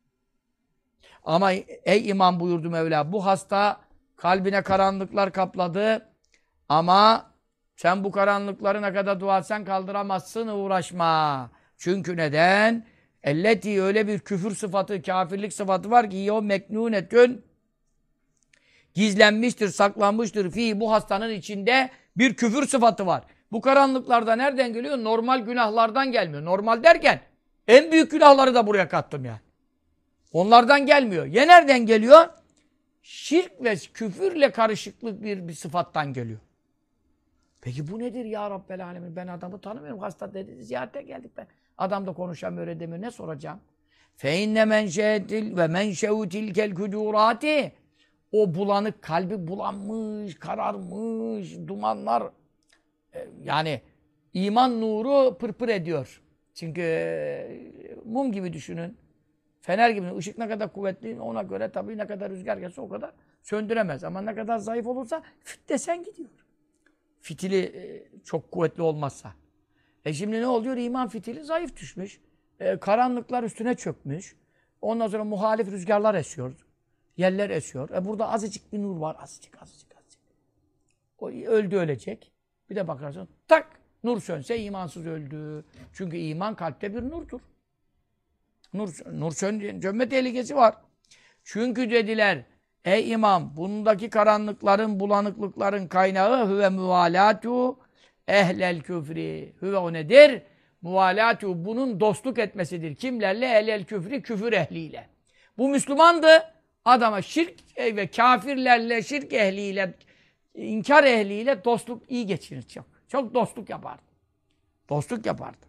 Ama ey imam buyurdu Mevla, bu hasta kalbine karanlıklar kapladı ama sen bu karanlıkları ne kadar dua etsen kaldıramazsın, uğraşma. Çünkü neden? Elleti öyle bir küfür sıfatı, kafirlik sıfatı var ki o meknunetün gizlenmiştir, saklanmıştır. Bu hastanın içinde bir küfür sıfatı var. Bu karanlıklarda nereden geliyor? Normal günahlardan gelmiyor. Normal derken en büyük günahları da buraya kattım yani. Onlardan gelmiyor. Ya nereden geliyor? Şirk ve küfürle karışıklık bir sıfattan geliyor. Peki bu nedir ya Rabbel Alemin? Ben adamı tanımıyorum. Hasta dedi, ziyarete geldik ben. Adam da konuşamıyor, edemiyor. Ne soracağım? فَاِنَّ مَنْشَيْتِلْ وَمَنْشَوْ تِلْكَ الْكُدُورَاتِ O bulanık, kalbi bulanmış, kararmış, dumanlar. Yani iman nuru pırpır ediyor. Çünkü mum gibi düşünün. Fener gibi. Işık ne kadar kuvvetli ona göre tabii ne kadar rüzgar gelse o kadar söndüremez. Ama ne kadar zayıf olursa fit desen gidiyor. Fitili çok kuvvetli olmazsa. Şimdi ne oluyor? İman fitili zayıf düşmüş. Karanlıklar üstüne çökmüş. Ondan sonra muhalif rüzgarlar esiyor. Yeller esiyor. Burada azıcık bir nur var. Azıcık. O öldü ölecek. Bir de bakarsın tak nur sönse imansız öldü. Çünkü iman kalpte bir nurdur. Nur sönme tehlikesi var. Çünkü dediler ey imam bundaki karanlıkların, bulanıklıkların kaynağı hüve muvalatu ehlel küfri. Hüve o nedir? Muvalatu bunun dostluk etmesidir. Kimlerle? Ehlel küfri, küfür ehliyle. Bu Müslümandı. Adama şirk ve kafirlerle, şirk ehliyle, inkar ehliyle dostluk iyi geçirir çok. Çok dostluk yapardı. Dostluk yapardı.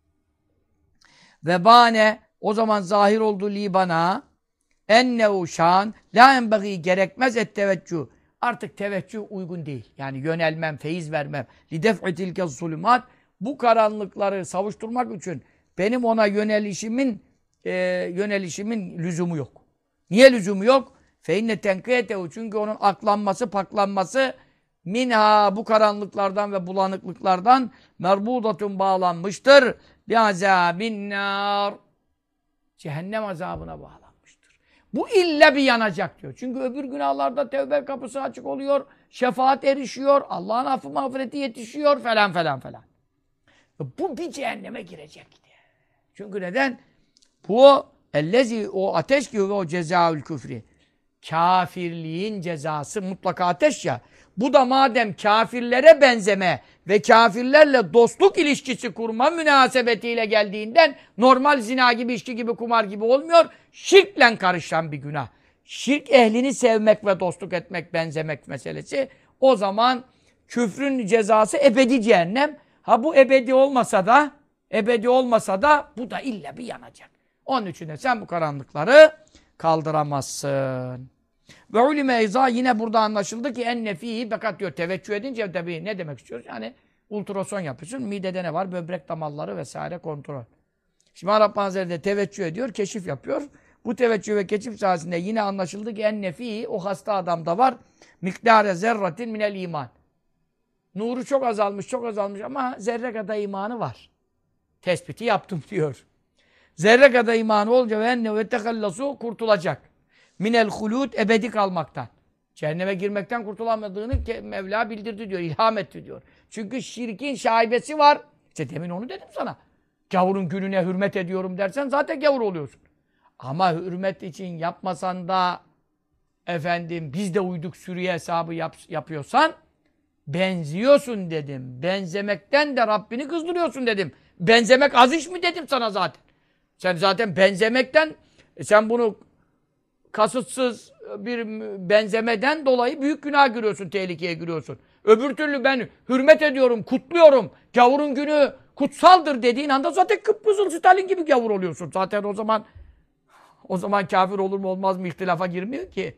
Ve bane o zaman zahir oldu li bana ennehu şan la enbeği gerekmez et teveccüh. Artık teveccüh uygun değil. Yani yönelmem, feyiz vermem. Li def'i tilke zulümat bu karanlıkları savuşturmak için benim ona yönelişimin lüzumu yok. Niye lüzumu yok? Fe inne tenkiyetehu çünkü onun aklanması, paklanması minha bu karanlıklardan ve bulanıklıklardan merbudatun bağlanmıştır. Bi azabin nar. Cehennem azabına bağlanmıştır. Bu illa bir yanacak diyor. Çünkü öbür günahlarda tevbe kapısı açık oluyor. Şefaat erişiyor. Allah'ın affı mağfireti yetişiyor falan. Bu bir cehenneme girecek diye. Çünkü neden? Bu ellezi o ateş gibi o cezaül küfri. Kafirliğin cezası mutlaka ateş ya. Bu da madem kafirlere benzeme ve kafirlerle dostluk ilişkisi kurma münasebetiyle geldiğinden normal zina gibi, içki gibi, kumar gibi olmuyor. Şirkle karışan bir günah. Şirk ehlini sevmek ve dostluk etmek, benzemek meselesi. O zaman küfrün cezası ebedi cehennem. Ha bu ebedi olmasa da bu da illa bir yanacak. Onun için de sen bu karanlıkları kaldıramazsın. Ve ulime izâ yine burada anlaşıldı ki en nefihi fakat diyor teveccüh edince tabii ne demek istiyoruz? Yani ultrason yapıyorsun. Midede ne var? Böbrek damarları vesaire kontrol. Şimdi Rabbani Hazretleri teveccüh ediyor, keşif yapıyor. Bu teveccüh ve keşif sayesinde yine anlaşıldı ki en nefihi o hasta adamda var. Miktâre zerratin minel iman. Nuru çok azalmış ama zerre kadar imanı var. Tespiti yaptım diyor. Zerre kadar imanı olunca ve enne ve tehallasu kurtulacak. Minel hulud ebedi kalmaktan. Cehenneme girmekten kurtulamadığını Mevla bildirdi diyor, ilham etti diyor. Çünkü şirkin şaibesi var. İşte demin onu dedim sana. Gavurun gününe hürmet ediyorum dersen zaten gavur oluyorsun. Ama hürmet için yapmasan da biz de uyduk sürüye hesabı yapıyorsan benziyorsun dedim. Benzemekten de Rabbini kızdırıyorsun dedim. Benzemek az iş mi dedim sana zaten. Sen zaten benzemekten sen bunu kasıtsız bir benzemeden dolayı büyük günah giriyorsun, tehlikeye giriyorsun. Öbür türlü ben hürmet ediyorum, kutluyorum. Gavurun günü kutsaldır dediğin anda zaten Kıpkızıl Stalin gibi gavur oluyorsun. Zaten o zaman kafir olur mu olmaz mı ihtilafa girmiyor ki.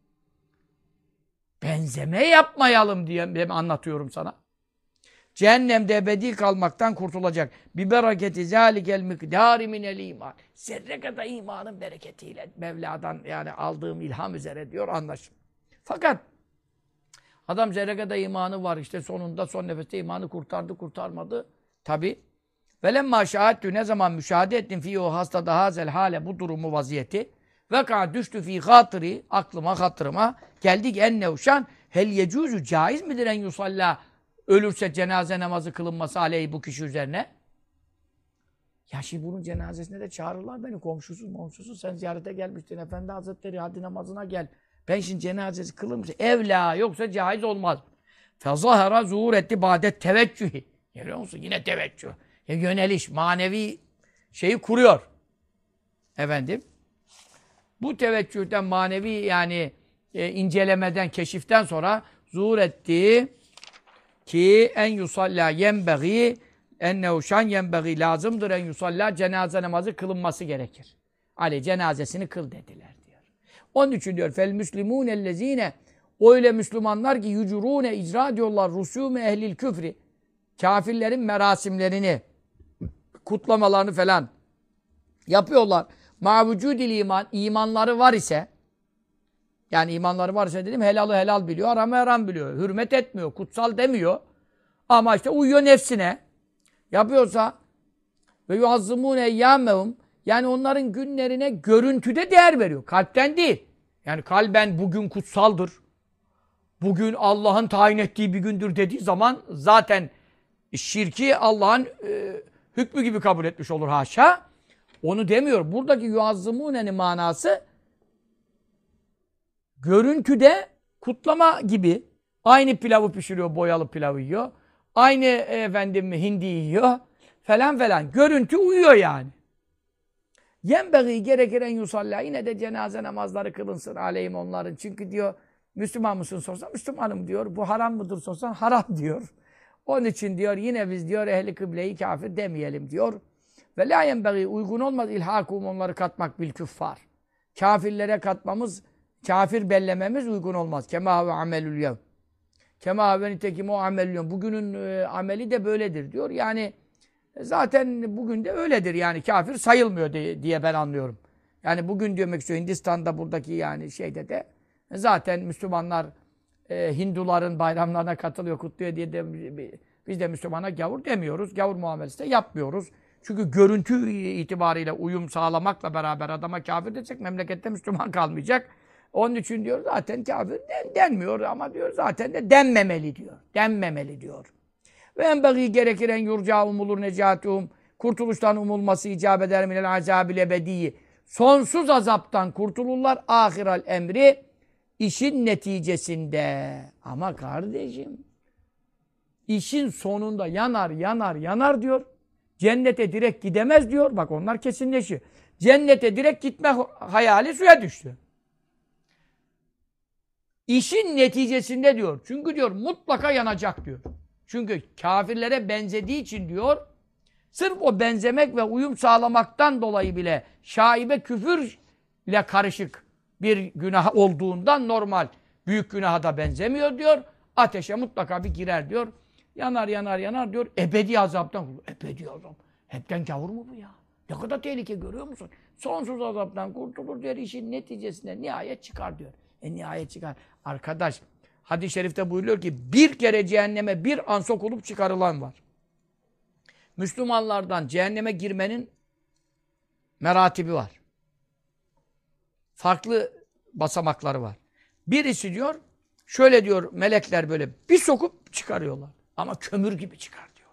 Benzeme yapmayalım diye anlatıyorum sana. Cehennemde ebedi kalmaktan kurtulacak. Bi bereketi zâlikel mikdâri minel iman. Zerre kadar imanın bereketiyle Mevla'dan yani aldığım ilham üzere diyor anlaşılır. Fakat Adam zerre kadar imanı var işte sonunda son nefeste imanı kurtarmadı. Tabi. Velemma şahattü ne zaman müşahede ettim fi o hastada hazel hale bu durumu vaziyeti. Veka düştü fi hatırı hatırıma geldik en nevşan hel yecuzu caiz midir en yusalla ölürse cenaze namazı kılınması aleyhi bu kişi üzerine? Ya şimdi bunun cenazesine de çağırırlar beni. Komşusu sen ziyarete gelmiştin. Efendi Hazretleri hadi namazına gel. Ben şimdi cenazesi kılınmış. Evla yoksa caiz olmaz. Fezahara zuhur etti badet teveccühi. Görüyor musun? Yine teveccüh. Yöneliş, manevi şeyi kuruyor. Efendim. Bu teveccühten manevi yani incelemeden, keşiften sonra zuhur etti ki en yusalla yenbeği ennehu şan yenbeği lazımdır en yusalla cenaze namazı kılınması gerekir. Ali cenazesini kıl dediler diyor. Onun için diyor fel müslimûn ellezîne öyle Müslümanlar ki yucurûne icra diyorlar rusûme ehlil küfri kafirlerin merasimlerini kutlamalarını falan yapıyorlar. Ma vücudil iman imanları var ise yani imanları var ise dedim helalı helal biliyor, haramı haram biliyor. Hürmet etmiyor, kutsal demiyor. Ama işte uyuyor nefsine. Yapıyorsa ve yuazzımûne eyyâmehum yani onların günlerine görüntüde değer veriyor. Kalpten değil. Yani kalben bugün kutsaldır. Bugün Allah'ın tayin ettiği bir gündür dediği zaman zaten şirki Allah'ın hükmü gibi kabul etmiş olur haşa. Onu demiyor. Buradaki yuazzımûne'nin manası görüntüde kutlama gibi. Aynı pilavı pişiriyor, boyalı pilavı yiyor. Aynı hindi yiyor. Falan. Görüntü uyuyor yani. Yenbeği gerekir en yusalla. Yine de cenaze namazları kılınsın aleyhim onların. Çünkü diyor Müslüman mısın sorsan Müslümanım diyor. Bu haram mıdır sorsan haram diyor. Onun için diyor yine biz diyor ehli kıbleyi kafir demeyelim diyor. Ve la yenbeği uygun olmaz ilhakum onları katmak bil küffar. Kafirlere katmamız, kafir bellememiz uygun olmaz. Kema ve amelül yev. Kema ve nitekim o amelül yev. Bugünün ameli de böyledir diyor. Yani zaten bugün de öyledir yani kafir sayılmıyor diye ben anlıyorum. Yani bugün demek istiyor Hindistan'da buradaki yani şeyde de zaten Müslümanlar Hinduların bayramlarına katılıyor, kutluyor diye de biz de Müslümana gavur demiyoruz. Gavur muamelesi de yapmıyoruz. Çünkü görüntü itibariyle uyum sağlamakla beraber adama kafir desek memlekette Müslüman kalmayacak. Onun için diyor zaten kafir denmiyor ama diyor zaten de denmemeli diyor. Denmemeli diyor. Ve enbeği gerekir en yurca umulur necatuhum. Kurtuluştan umulması icap eder minel azabil ebediyyi. Sonsuz azaptan kurtulurlar ahiral emri işin neticesinde. Ama kardeşim işin sonunda yanar diyor. Cennete direkt gidemez diyor. Bak onlar kesinleşiyor. Cennete direkt gitme hayali suya düştü. İşin neticesinde diyor. Çünkü diyor mutlaka yanacak diyor. Çünkü kafirlere benzediği için diyor, sırf o benzemek ve uyum sağlamaktan dolayı bile şaibe küfürle karışık bir günah olduğundan normal büyük günaha da benzemiyor diyor. Ateşe mutlaka bir girer diyor. Yanar diyor. Ebedi azaptan. Ebedi azap. Hepten gavur mu bu ya? Ne kadar tehlike görüyor musun? Sonsuz azaptan kurtulur diyor. İşin neticesinde nihayet çıkar diyor. Nihayet çıkar. Arkadaş hadis-i şerifte buyuruyor ki bir kere cehenneme bir an sokulup çıkarılan var. Müslümanlardan cehenneme girmenin meratibi var. Farklı basamakları var. Birisi diyor, şöyle diyor melekler böyle bir sokup çıkarıyorlar. Ama kömür gibi çıkar diyor.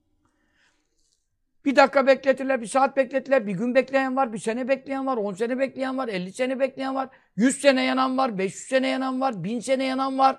Bir dakika bekletirler, bir saat bekletirler, bir gün bekleyen var, bir sene bekleyen var, 10 sene bekleyen var, 50 sene bekleyen var, 100 sene yanan var, 500 sene yanan var, 1000 sene yanan var.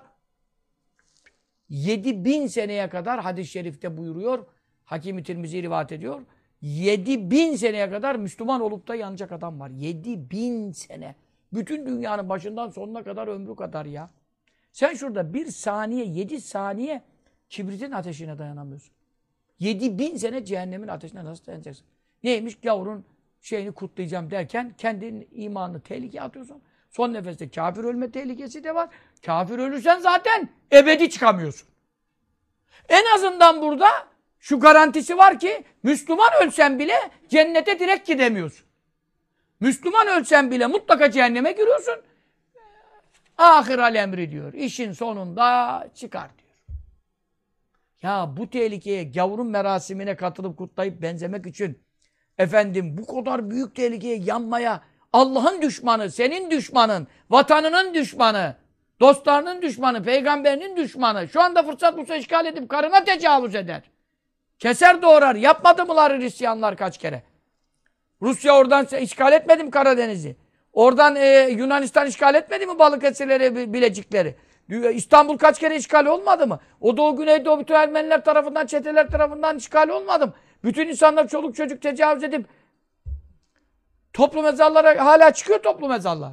7000 seneye kadar hadis-i şerifte buyuruyor, Hakim-i Tirmizi rivayet ediyor. 7000 seneye kadar Müslüman olup da yanacak adam var. 7000 sene. Bütün dünyanın başından sonuna kadar ömrü kadar ya. Sen şurada 1 saniye, 7 saniye kibritin ateşine dayanamıyorsun. 7000 sene cehennemin ateşine nasıl dayanacaksın? Neymiş? Gavurun şeyini kutlayacağım derken kendinin imanını tehlikeye atıyorsun. Son nefeste kafir ölme tehlikesi de var. Kafir ölürsen zaten ebedi çıkamıyorsun. En azından burada şu garantisi var ki Müslüman ölsen bile cennete direkt gidemiyorsun. Müslüman ölsen bile mutlaka cehenneme giriyorsun. Ahiral emri diyor. İşin sonunda çıkar diyor. Ya bu tehlikeye, gavurun merasimine katılıp kutlayıp benzemek için efendim bu kadar büyük tehlikeye yanmaya Allah'ın düşmanı, senin düşmanın, vatanının düşmanı, dostlarının düşmanı, peygamberinin düşmanı şu anda fırsat bulsa işgal edip karına tecavüz eder. Keser doğrar. Yapmadı mılar Hristiyanlar kaç kere? Rusya oradan işgal etmedi mi Karadeniz'i? Oradan Yunanistan işgal etmedi mi Balıkesirleri, Bilecikleri? İstanbul kaç kere işgal olmadı mı? O Doğu Güneydoğu bütün Ermeniler tarafından, çeteler tarafından işgal olmadı mı? Bütün insanlar çoluk çocuk tecavüz edip toplu mezarlara hala çıkıyor toplu mezarlar.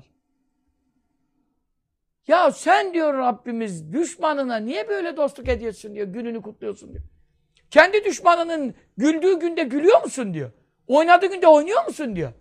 Ya sen diyor Rabbimiz düşmanına niye böyle dostluk ediyorsun diyor, gününü kutluyorsun diyor. Kendi düşmanının güldüğü günde gülüyor musun diyor. Oynadığı günde oynuyor musun diyor.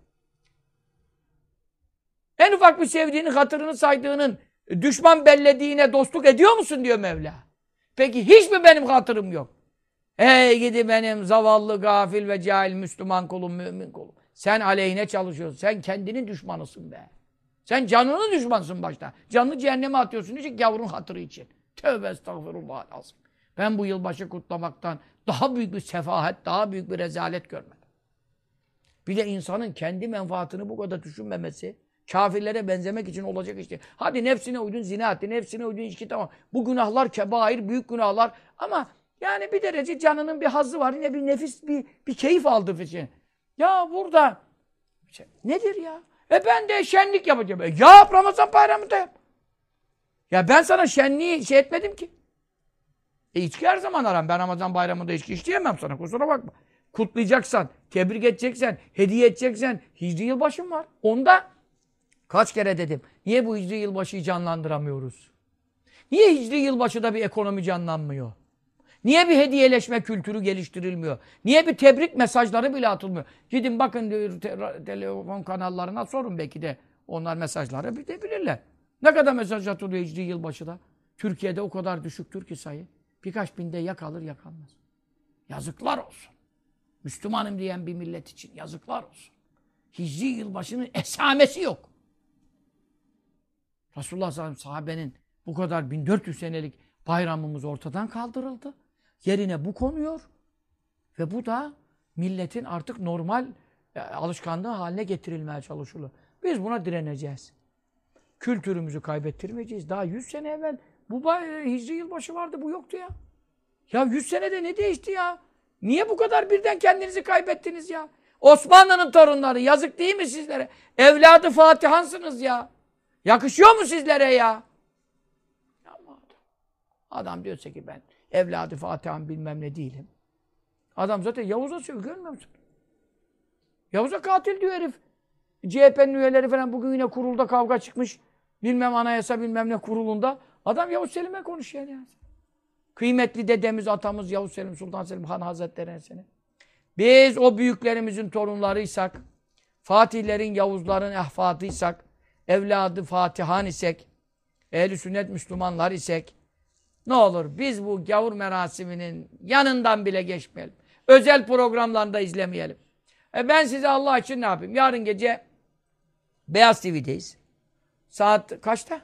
En ufak bir sevdiğinin, hatırını saydığının düşman bellediğine dostluk ediyor musun diyor Mevla. Peki hiç mi benim hatırım yok? Ey gidi benim zavallı, gafil ve cahil Müslüman kulum, mümin kulum. Sen aleyhine çalışıyorsun. Sen kendinin düşmanısın be. Sen canının düşmanısın başta. Canını cehenneme atıyorsun için gavurun hatırı için. Tövbe estağfurullah lazım. Ben bu yılbaşı kutlamaktan daha büyük bir sefahet, daha büyük bir rezalet görmedim. Bir de insanın kendi menfaatini bu kadar düşünmemesi, kafirlere benzemek için olacak işte. Hadi nefsine uydun zina etti, nefsine uydun içki tamam. Bu günahlar kebair, büyük günahlar. Ama yani bir derece canının bir hazzı var. Yine bir nefis, bir keyif aldığı için. Ya burada nedir ya? Ben de şenlik yapacağım. Yap Ramazan bayramında yap. Ya ben sana şenliği şey etmedim ki. İçki her zaman aram. Ben Ramazan bayramında içki isteyemem sana. Kusura bakma. Kutlayacaksan, tebrik edeceksen, hediye edeceksen Hicri yılbaşım var. Onda kaç kere dedim. Niye bu Hicri yılbaşıyı canlandıramıyoruz? Niye Hicri yılbaşıda bir ekonomi canlanmıyor? Niye bir hediyeleşme kültürü geliştirilmiyor? Niye bir tebrik mesajları bile atılmıyor? Gidin bakın diyor, telefon kanallarına sorun belki de onlar mesajları bilirler. Ne kadar mesaj atılıyor Hicri yılbaşıda? Türkiye'de o kadar düşüktür ki sayı. Birkaç binde ya kalır ya kalmaz. Yazıklar olsun. Müslümanım diyen bir millet için yazıklar olsun. Hicri yılbaşının esamesi yok. Resulullah sallallahu aleyhi ve sellem sahabenin bu kadar 1400 senelik bayramımız ortadan kaldırıldı. Yerine bu konuyor. Ve bu da milletin artık normal alışkanlığı haline getirilmeye çalışılıyor. Biz buna direneceğiz. Kültürümüzü kaybettirmeyeceğiz. Daha 100 sene evvel bu Hicri yılbaşı vardı, bu yoktu ya. Ya 100 senede ne değişti ya? Niye bu kadar birden kendinizi kaybettiniz ya? Osmanlı'nın torunları, yazık değil mi sizlere? Evladı Fatihansınız ya. Yakışıyor mu sizlere ya? Adam diyorsa ki ben evladı Fatihan bilmem ne değilim. Adam zaten Yavuz'a söylüyor, görmüyor musun? Yavuz'a katil diyor herif. CHP'nin üyeleri falan bugün yine kurulda kavga çıkmış. Bilmem anayasa bilmem ne kurulunda. Adam Yavuz Selim'e konuşuyor yani. Kıymetli dedemiz, atamız Yavuz Selim, Sultan Selim Han Hazretleri'ne seni. Biz o büyüklerimizin torunlarıysak, Fatihlerin, Yavuzların ehfadıysak, evladı Fatihan isek, ehl-i sünnet Müslümanlar isek, ne olur biz bu gavur merasiminin yanından bile geçmeyelim. Özel programlarında izlemeyelim. Ben size Allah için ne yapayım? Yarın gece Beyaz TV'deyiz. Saat kaçta?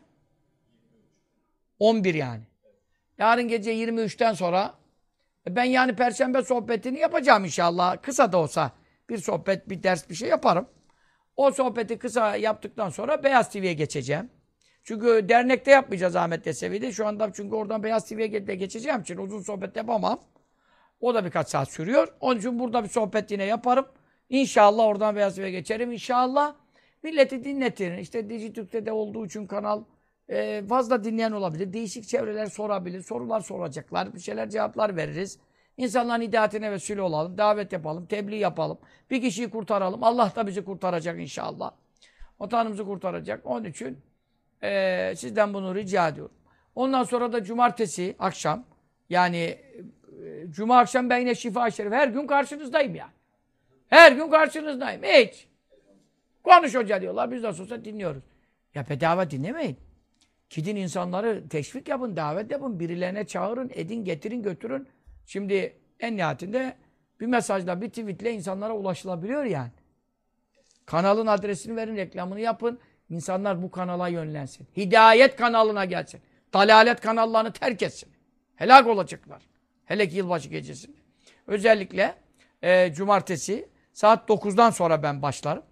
11 yani. Yarın gece 23'ten sonra ben yani Perşembe sohbetini yapacağım inşallah. Kısa da olsa bir sohbet, bir ders, bir şey yaparım. O sohbeti kısa yaptıktan sonra Beyaz TV'ye geçeceğim. Çünkü dernekte yapmayacağız Ahmet Yesevi'de. Şu anda çünkü oradan Beyaz TV'ye geçeceğim için uzun sohbet yapamam. O da birkaç saat sürüyor. Onun için burada bir sohbet yine yaparım. İnşallah oradan Beyaz TV'ye geçerim. İnşallah milleti dinletir. İşte Dijitürk'te de olduğu için kanal fazla dinleyen olabilir. Değişik çevreler sorabilir. Sorular soracaklar. Bir şeyler cevaplar veririz. İnsanların hidayetine vesile olalım. Davet yapalım. Tebliğ yapalım. Bir kişiyi kurtaralım. Allah da bizi kurtaracak inşallah. Vatanımızı kurtaracak. Onun için sizden bunu rica ediyorum. Ondan sonra da cumartesi akşam yani cuma akşam ben yine Şifa-i Şerif her gün karşınızdayım yani. Her gün karşınızdayım. Hiç. Konuş hoca diyorlar. Biz nasıl olsa dinliyoruz. Ya bedava dinlemeyin. Gidin insanları teşvik yapın, davet yapın. Birilerine çağırın, edin, getirin, götürün. Şimdi en nihayetinde bir mesajla, bir tweetle insanlara ulaşılabiliyor yani. Kanalın adresini verin, reklamını yapın. İnsanlar bu kanala yönlensin. Hidayet kanalına gelsin. Dalalet kanallarını terk etsin. Helak olacaklar. Hele ki yılbaşı gecesinde. Özellikle cumartesi saat 9'dan sonra ben başlarım.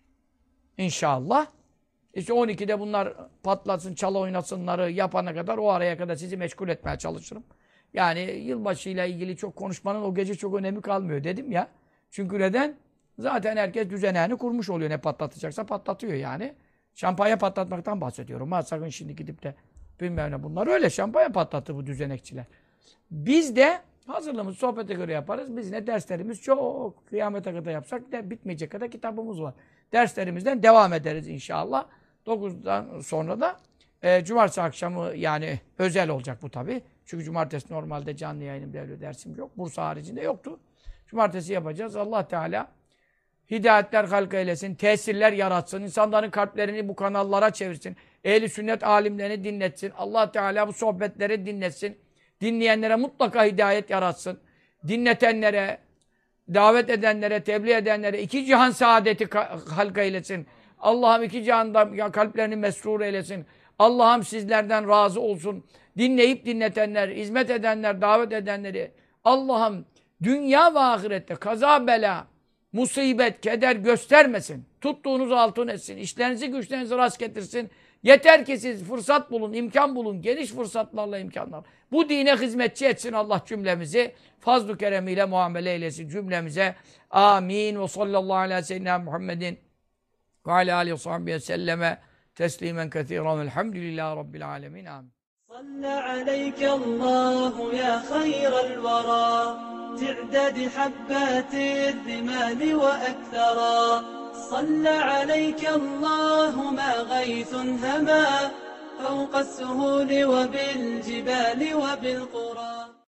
İnşallah. İşte 12'de bunlar patlasın, çala oynasınları yapana kadar, o araya kadar sizi meşgul etmeye çalışırım. Yani yılbaşıyla ilgili çok konuşmanın o gece çok önemi kalmıyor dedim ya. Çünkü neden? Zaten herkes düzenini kurmuş oluyor. Ne patlatacaksa patlatıyor yani. Şampanya patlatmaktan bahsediyorum. Ha, sakın şimdi gidip de bilmem ne, bunlar öyle şampanya patlattı bu düzenekçiler. Biz de hazırlığımızı sohbete göre yaparız. Biz ne derslerimiz çok. Kıyamete kadar yapsak da bitmeyecek kadar kitabımız var. Derslerimizden devam ederiz inşallah. 9'dan sonra da cumartesi akşamı yani özel olacak bu tabii. Çünkü cumartesi normalde canlı yayınım, devlet dersim yok. Bursa haricinde yoktu. Cumartesi yapacağız. Allah Teala hidayetler halk eylesin, tesirler yaratsın, insanların kalplerini bu kanallara çevirsin. Ehl-i sünnet alimlerini dinletsin. Allah Teala bu sohbetleri dinletsin. Dinleyenlere mutlaka hidayet yaratsın. Dinletenlere, davet edenlere, tebliğ edenlere iki cihan saadeti halk eylesin. Allah'ım iki cihanda kalplerini mesrur eylesin. Allah'ım sizlerden razı olsun. Dinleyip dinletenler, hizmet edenler, davet edenleri Allah'ım dünya ve ahirette kaza bela, musibet, keder göstermesin. Tuttuğunuz altın etsin. İşlerinizi, güçlerinizi rast getirsin. Yeter ki siz fırsat bulun, imkan bulun. Geniş fırsatlarla imkanlar. Bu dine hizmetçi etsin Allah cümlemizi. Fazl-ı keremiyle muamele eylesin cümlemize. Amin. Ve sallallahu aleyhi ve sellem Muhammedin ve aleyhi aleyhi ve sahbihi selleme teslimen kethiren. Elhamdülillahi Rabbil alemin. Amin. صلى عليك الله يا خير الورى تعداد حبات الرمال وأكثرا صلى عليك الله ما غيث هما فوق السهول وبالجبال وبالقرى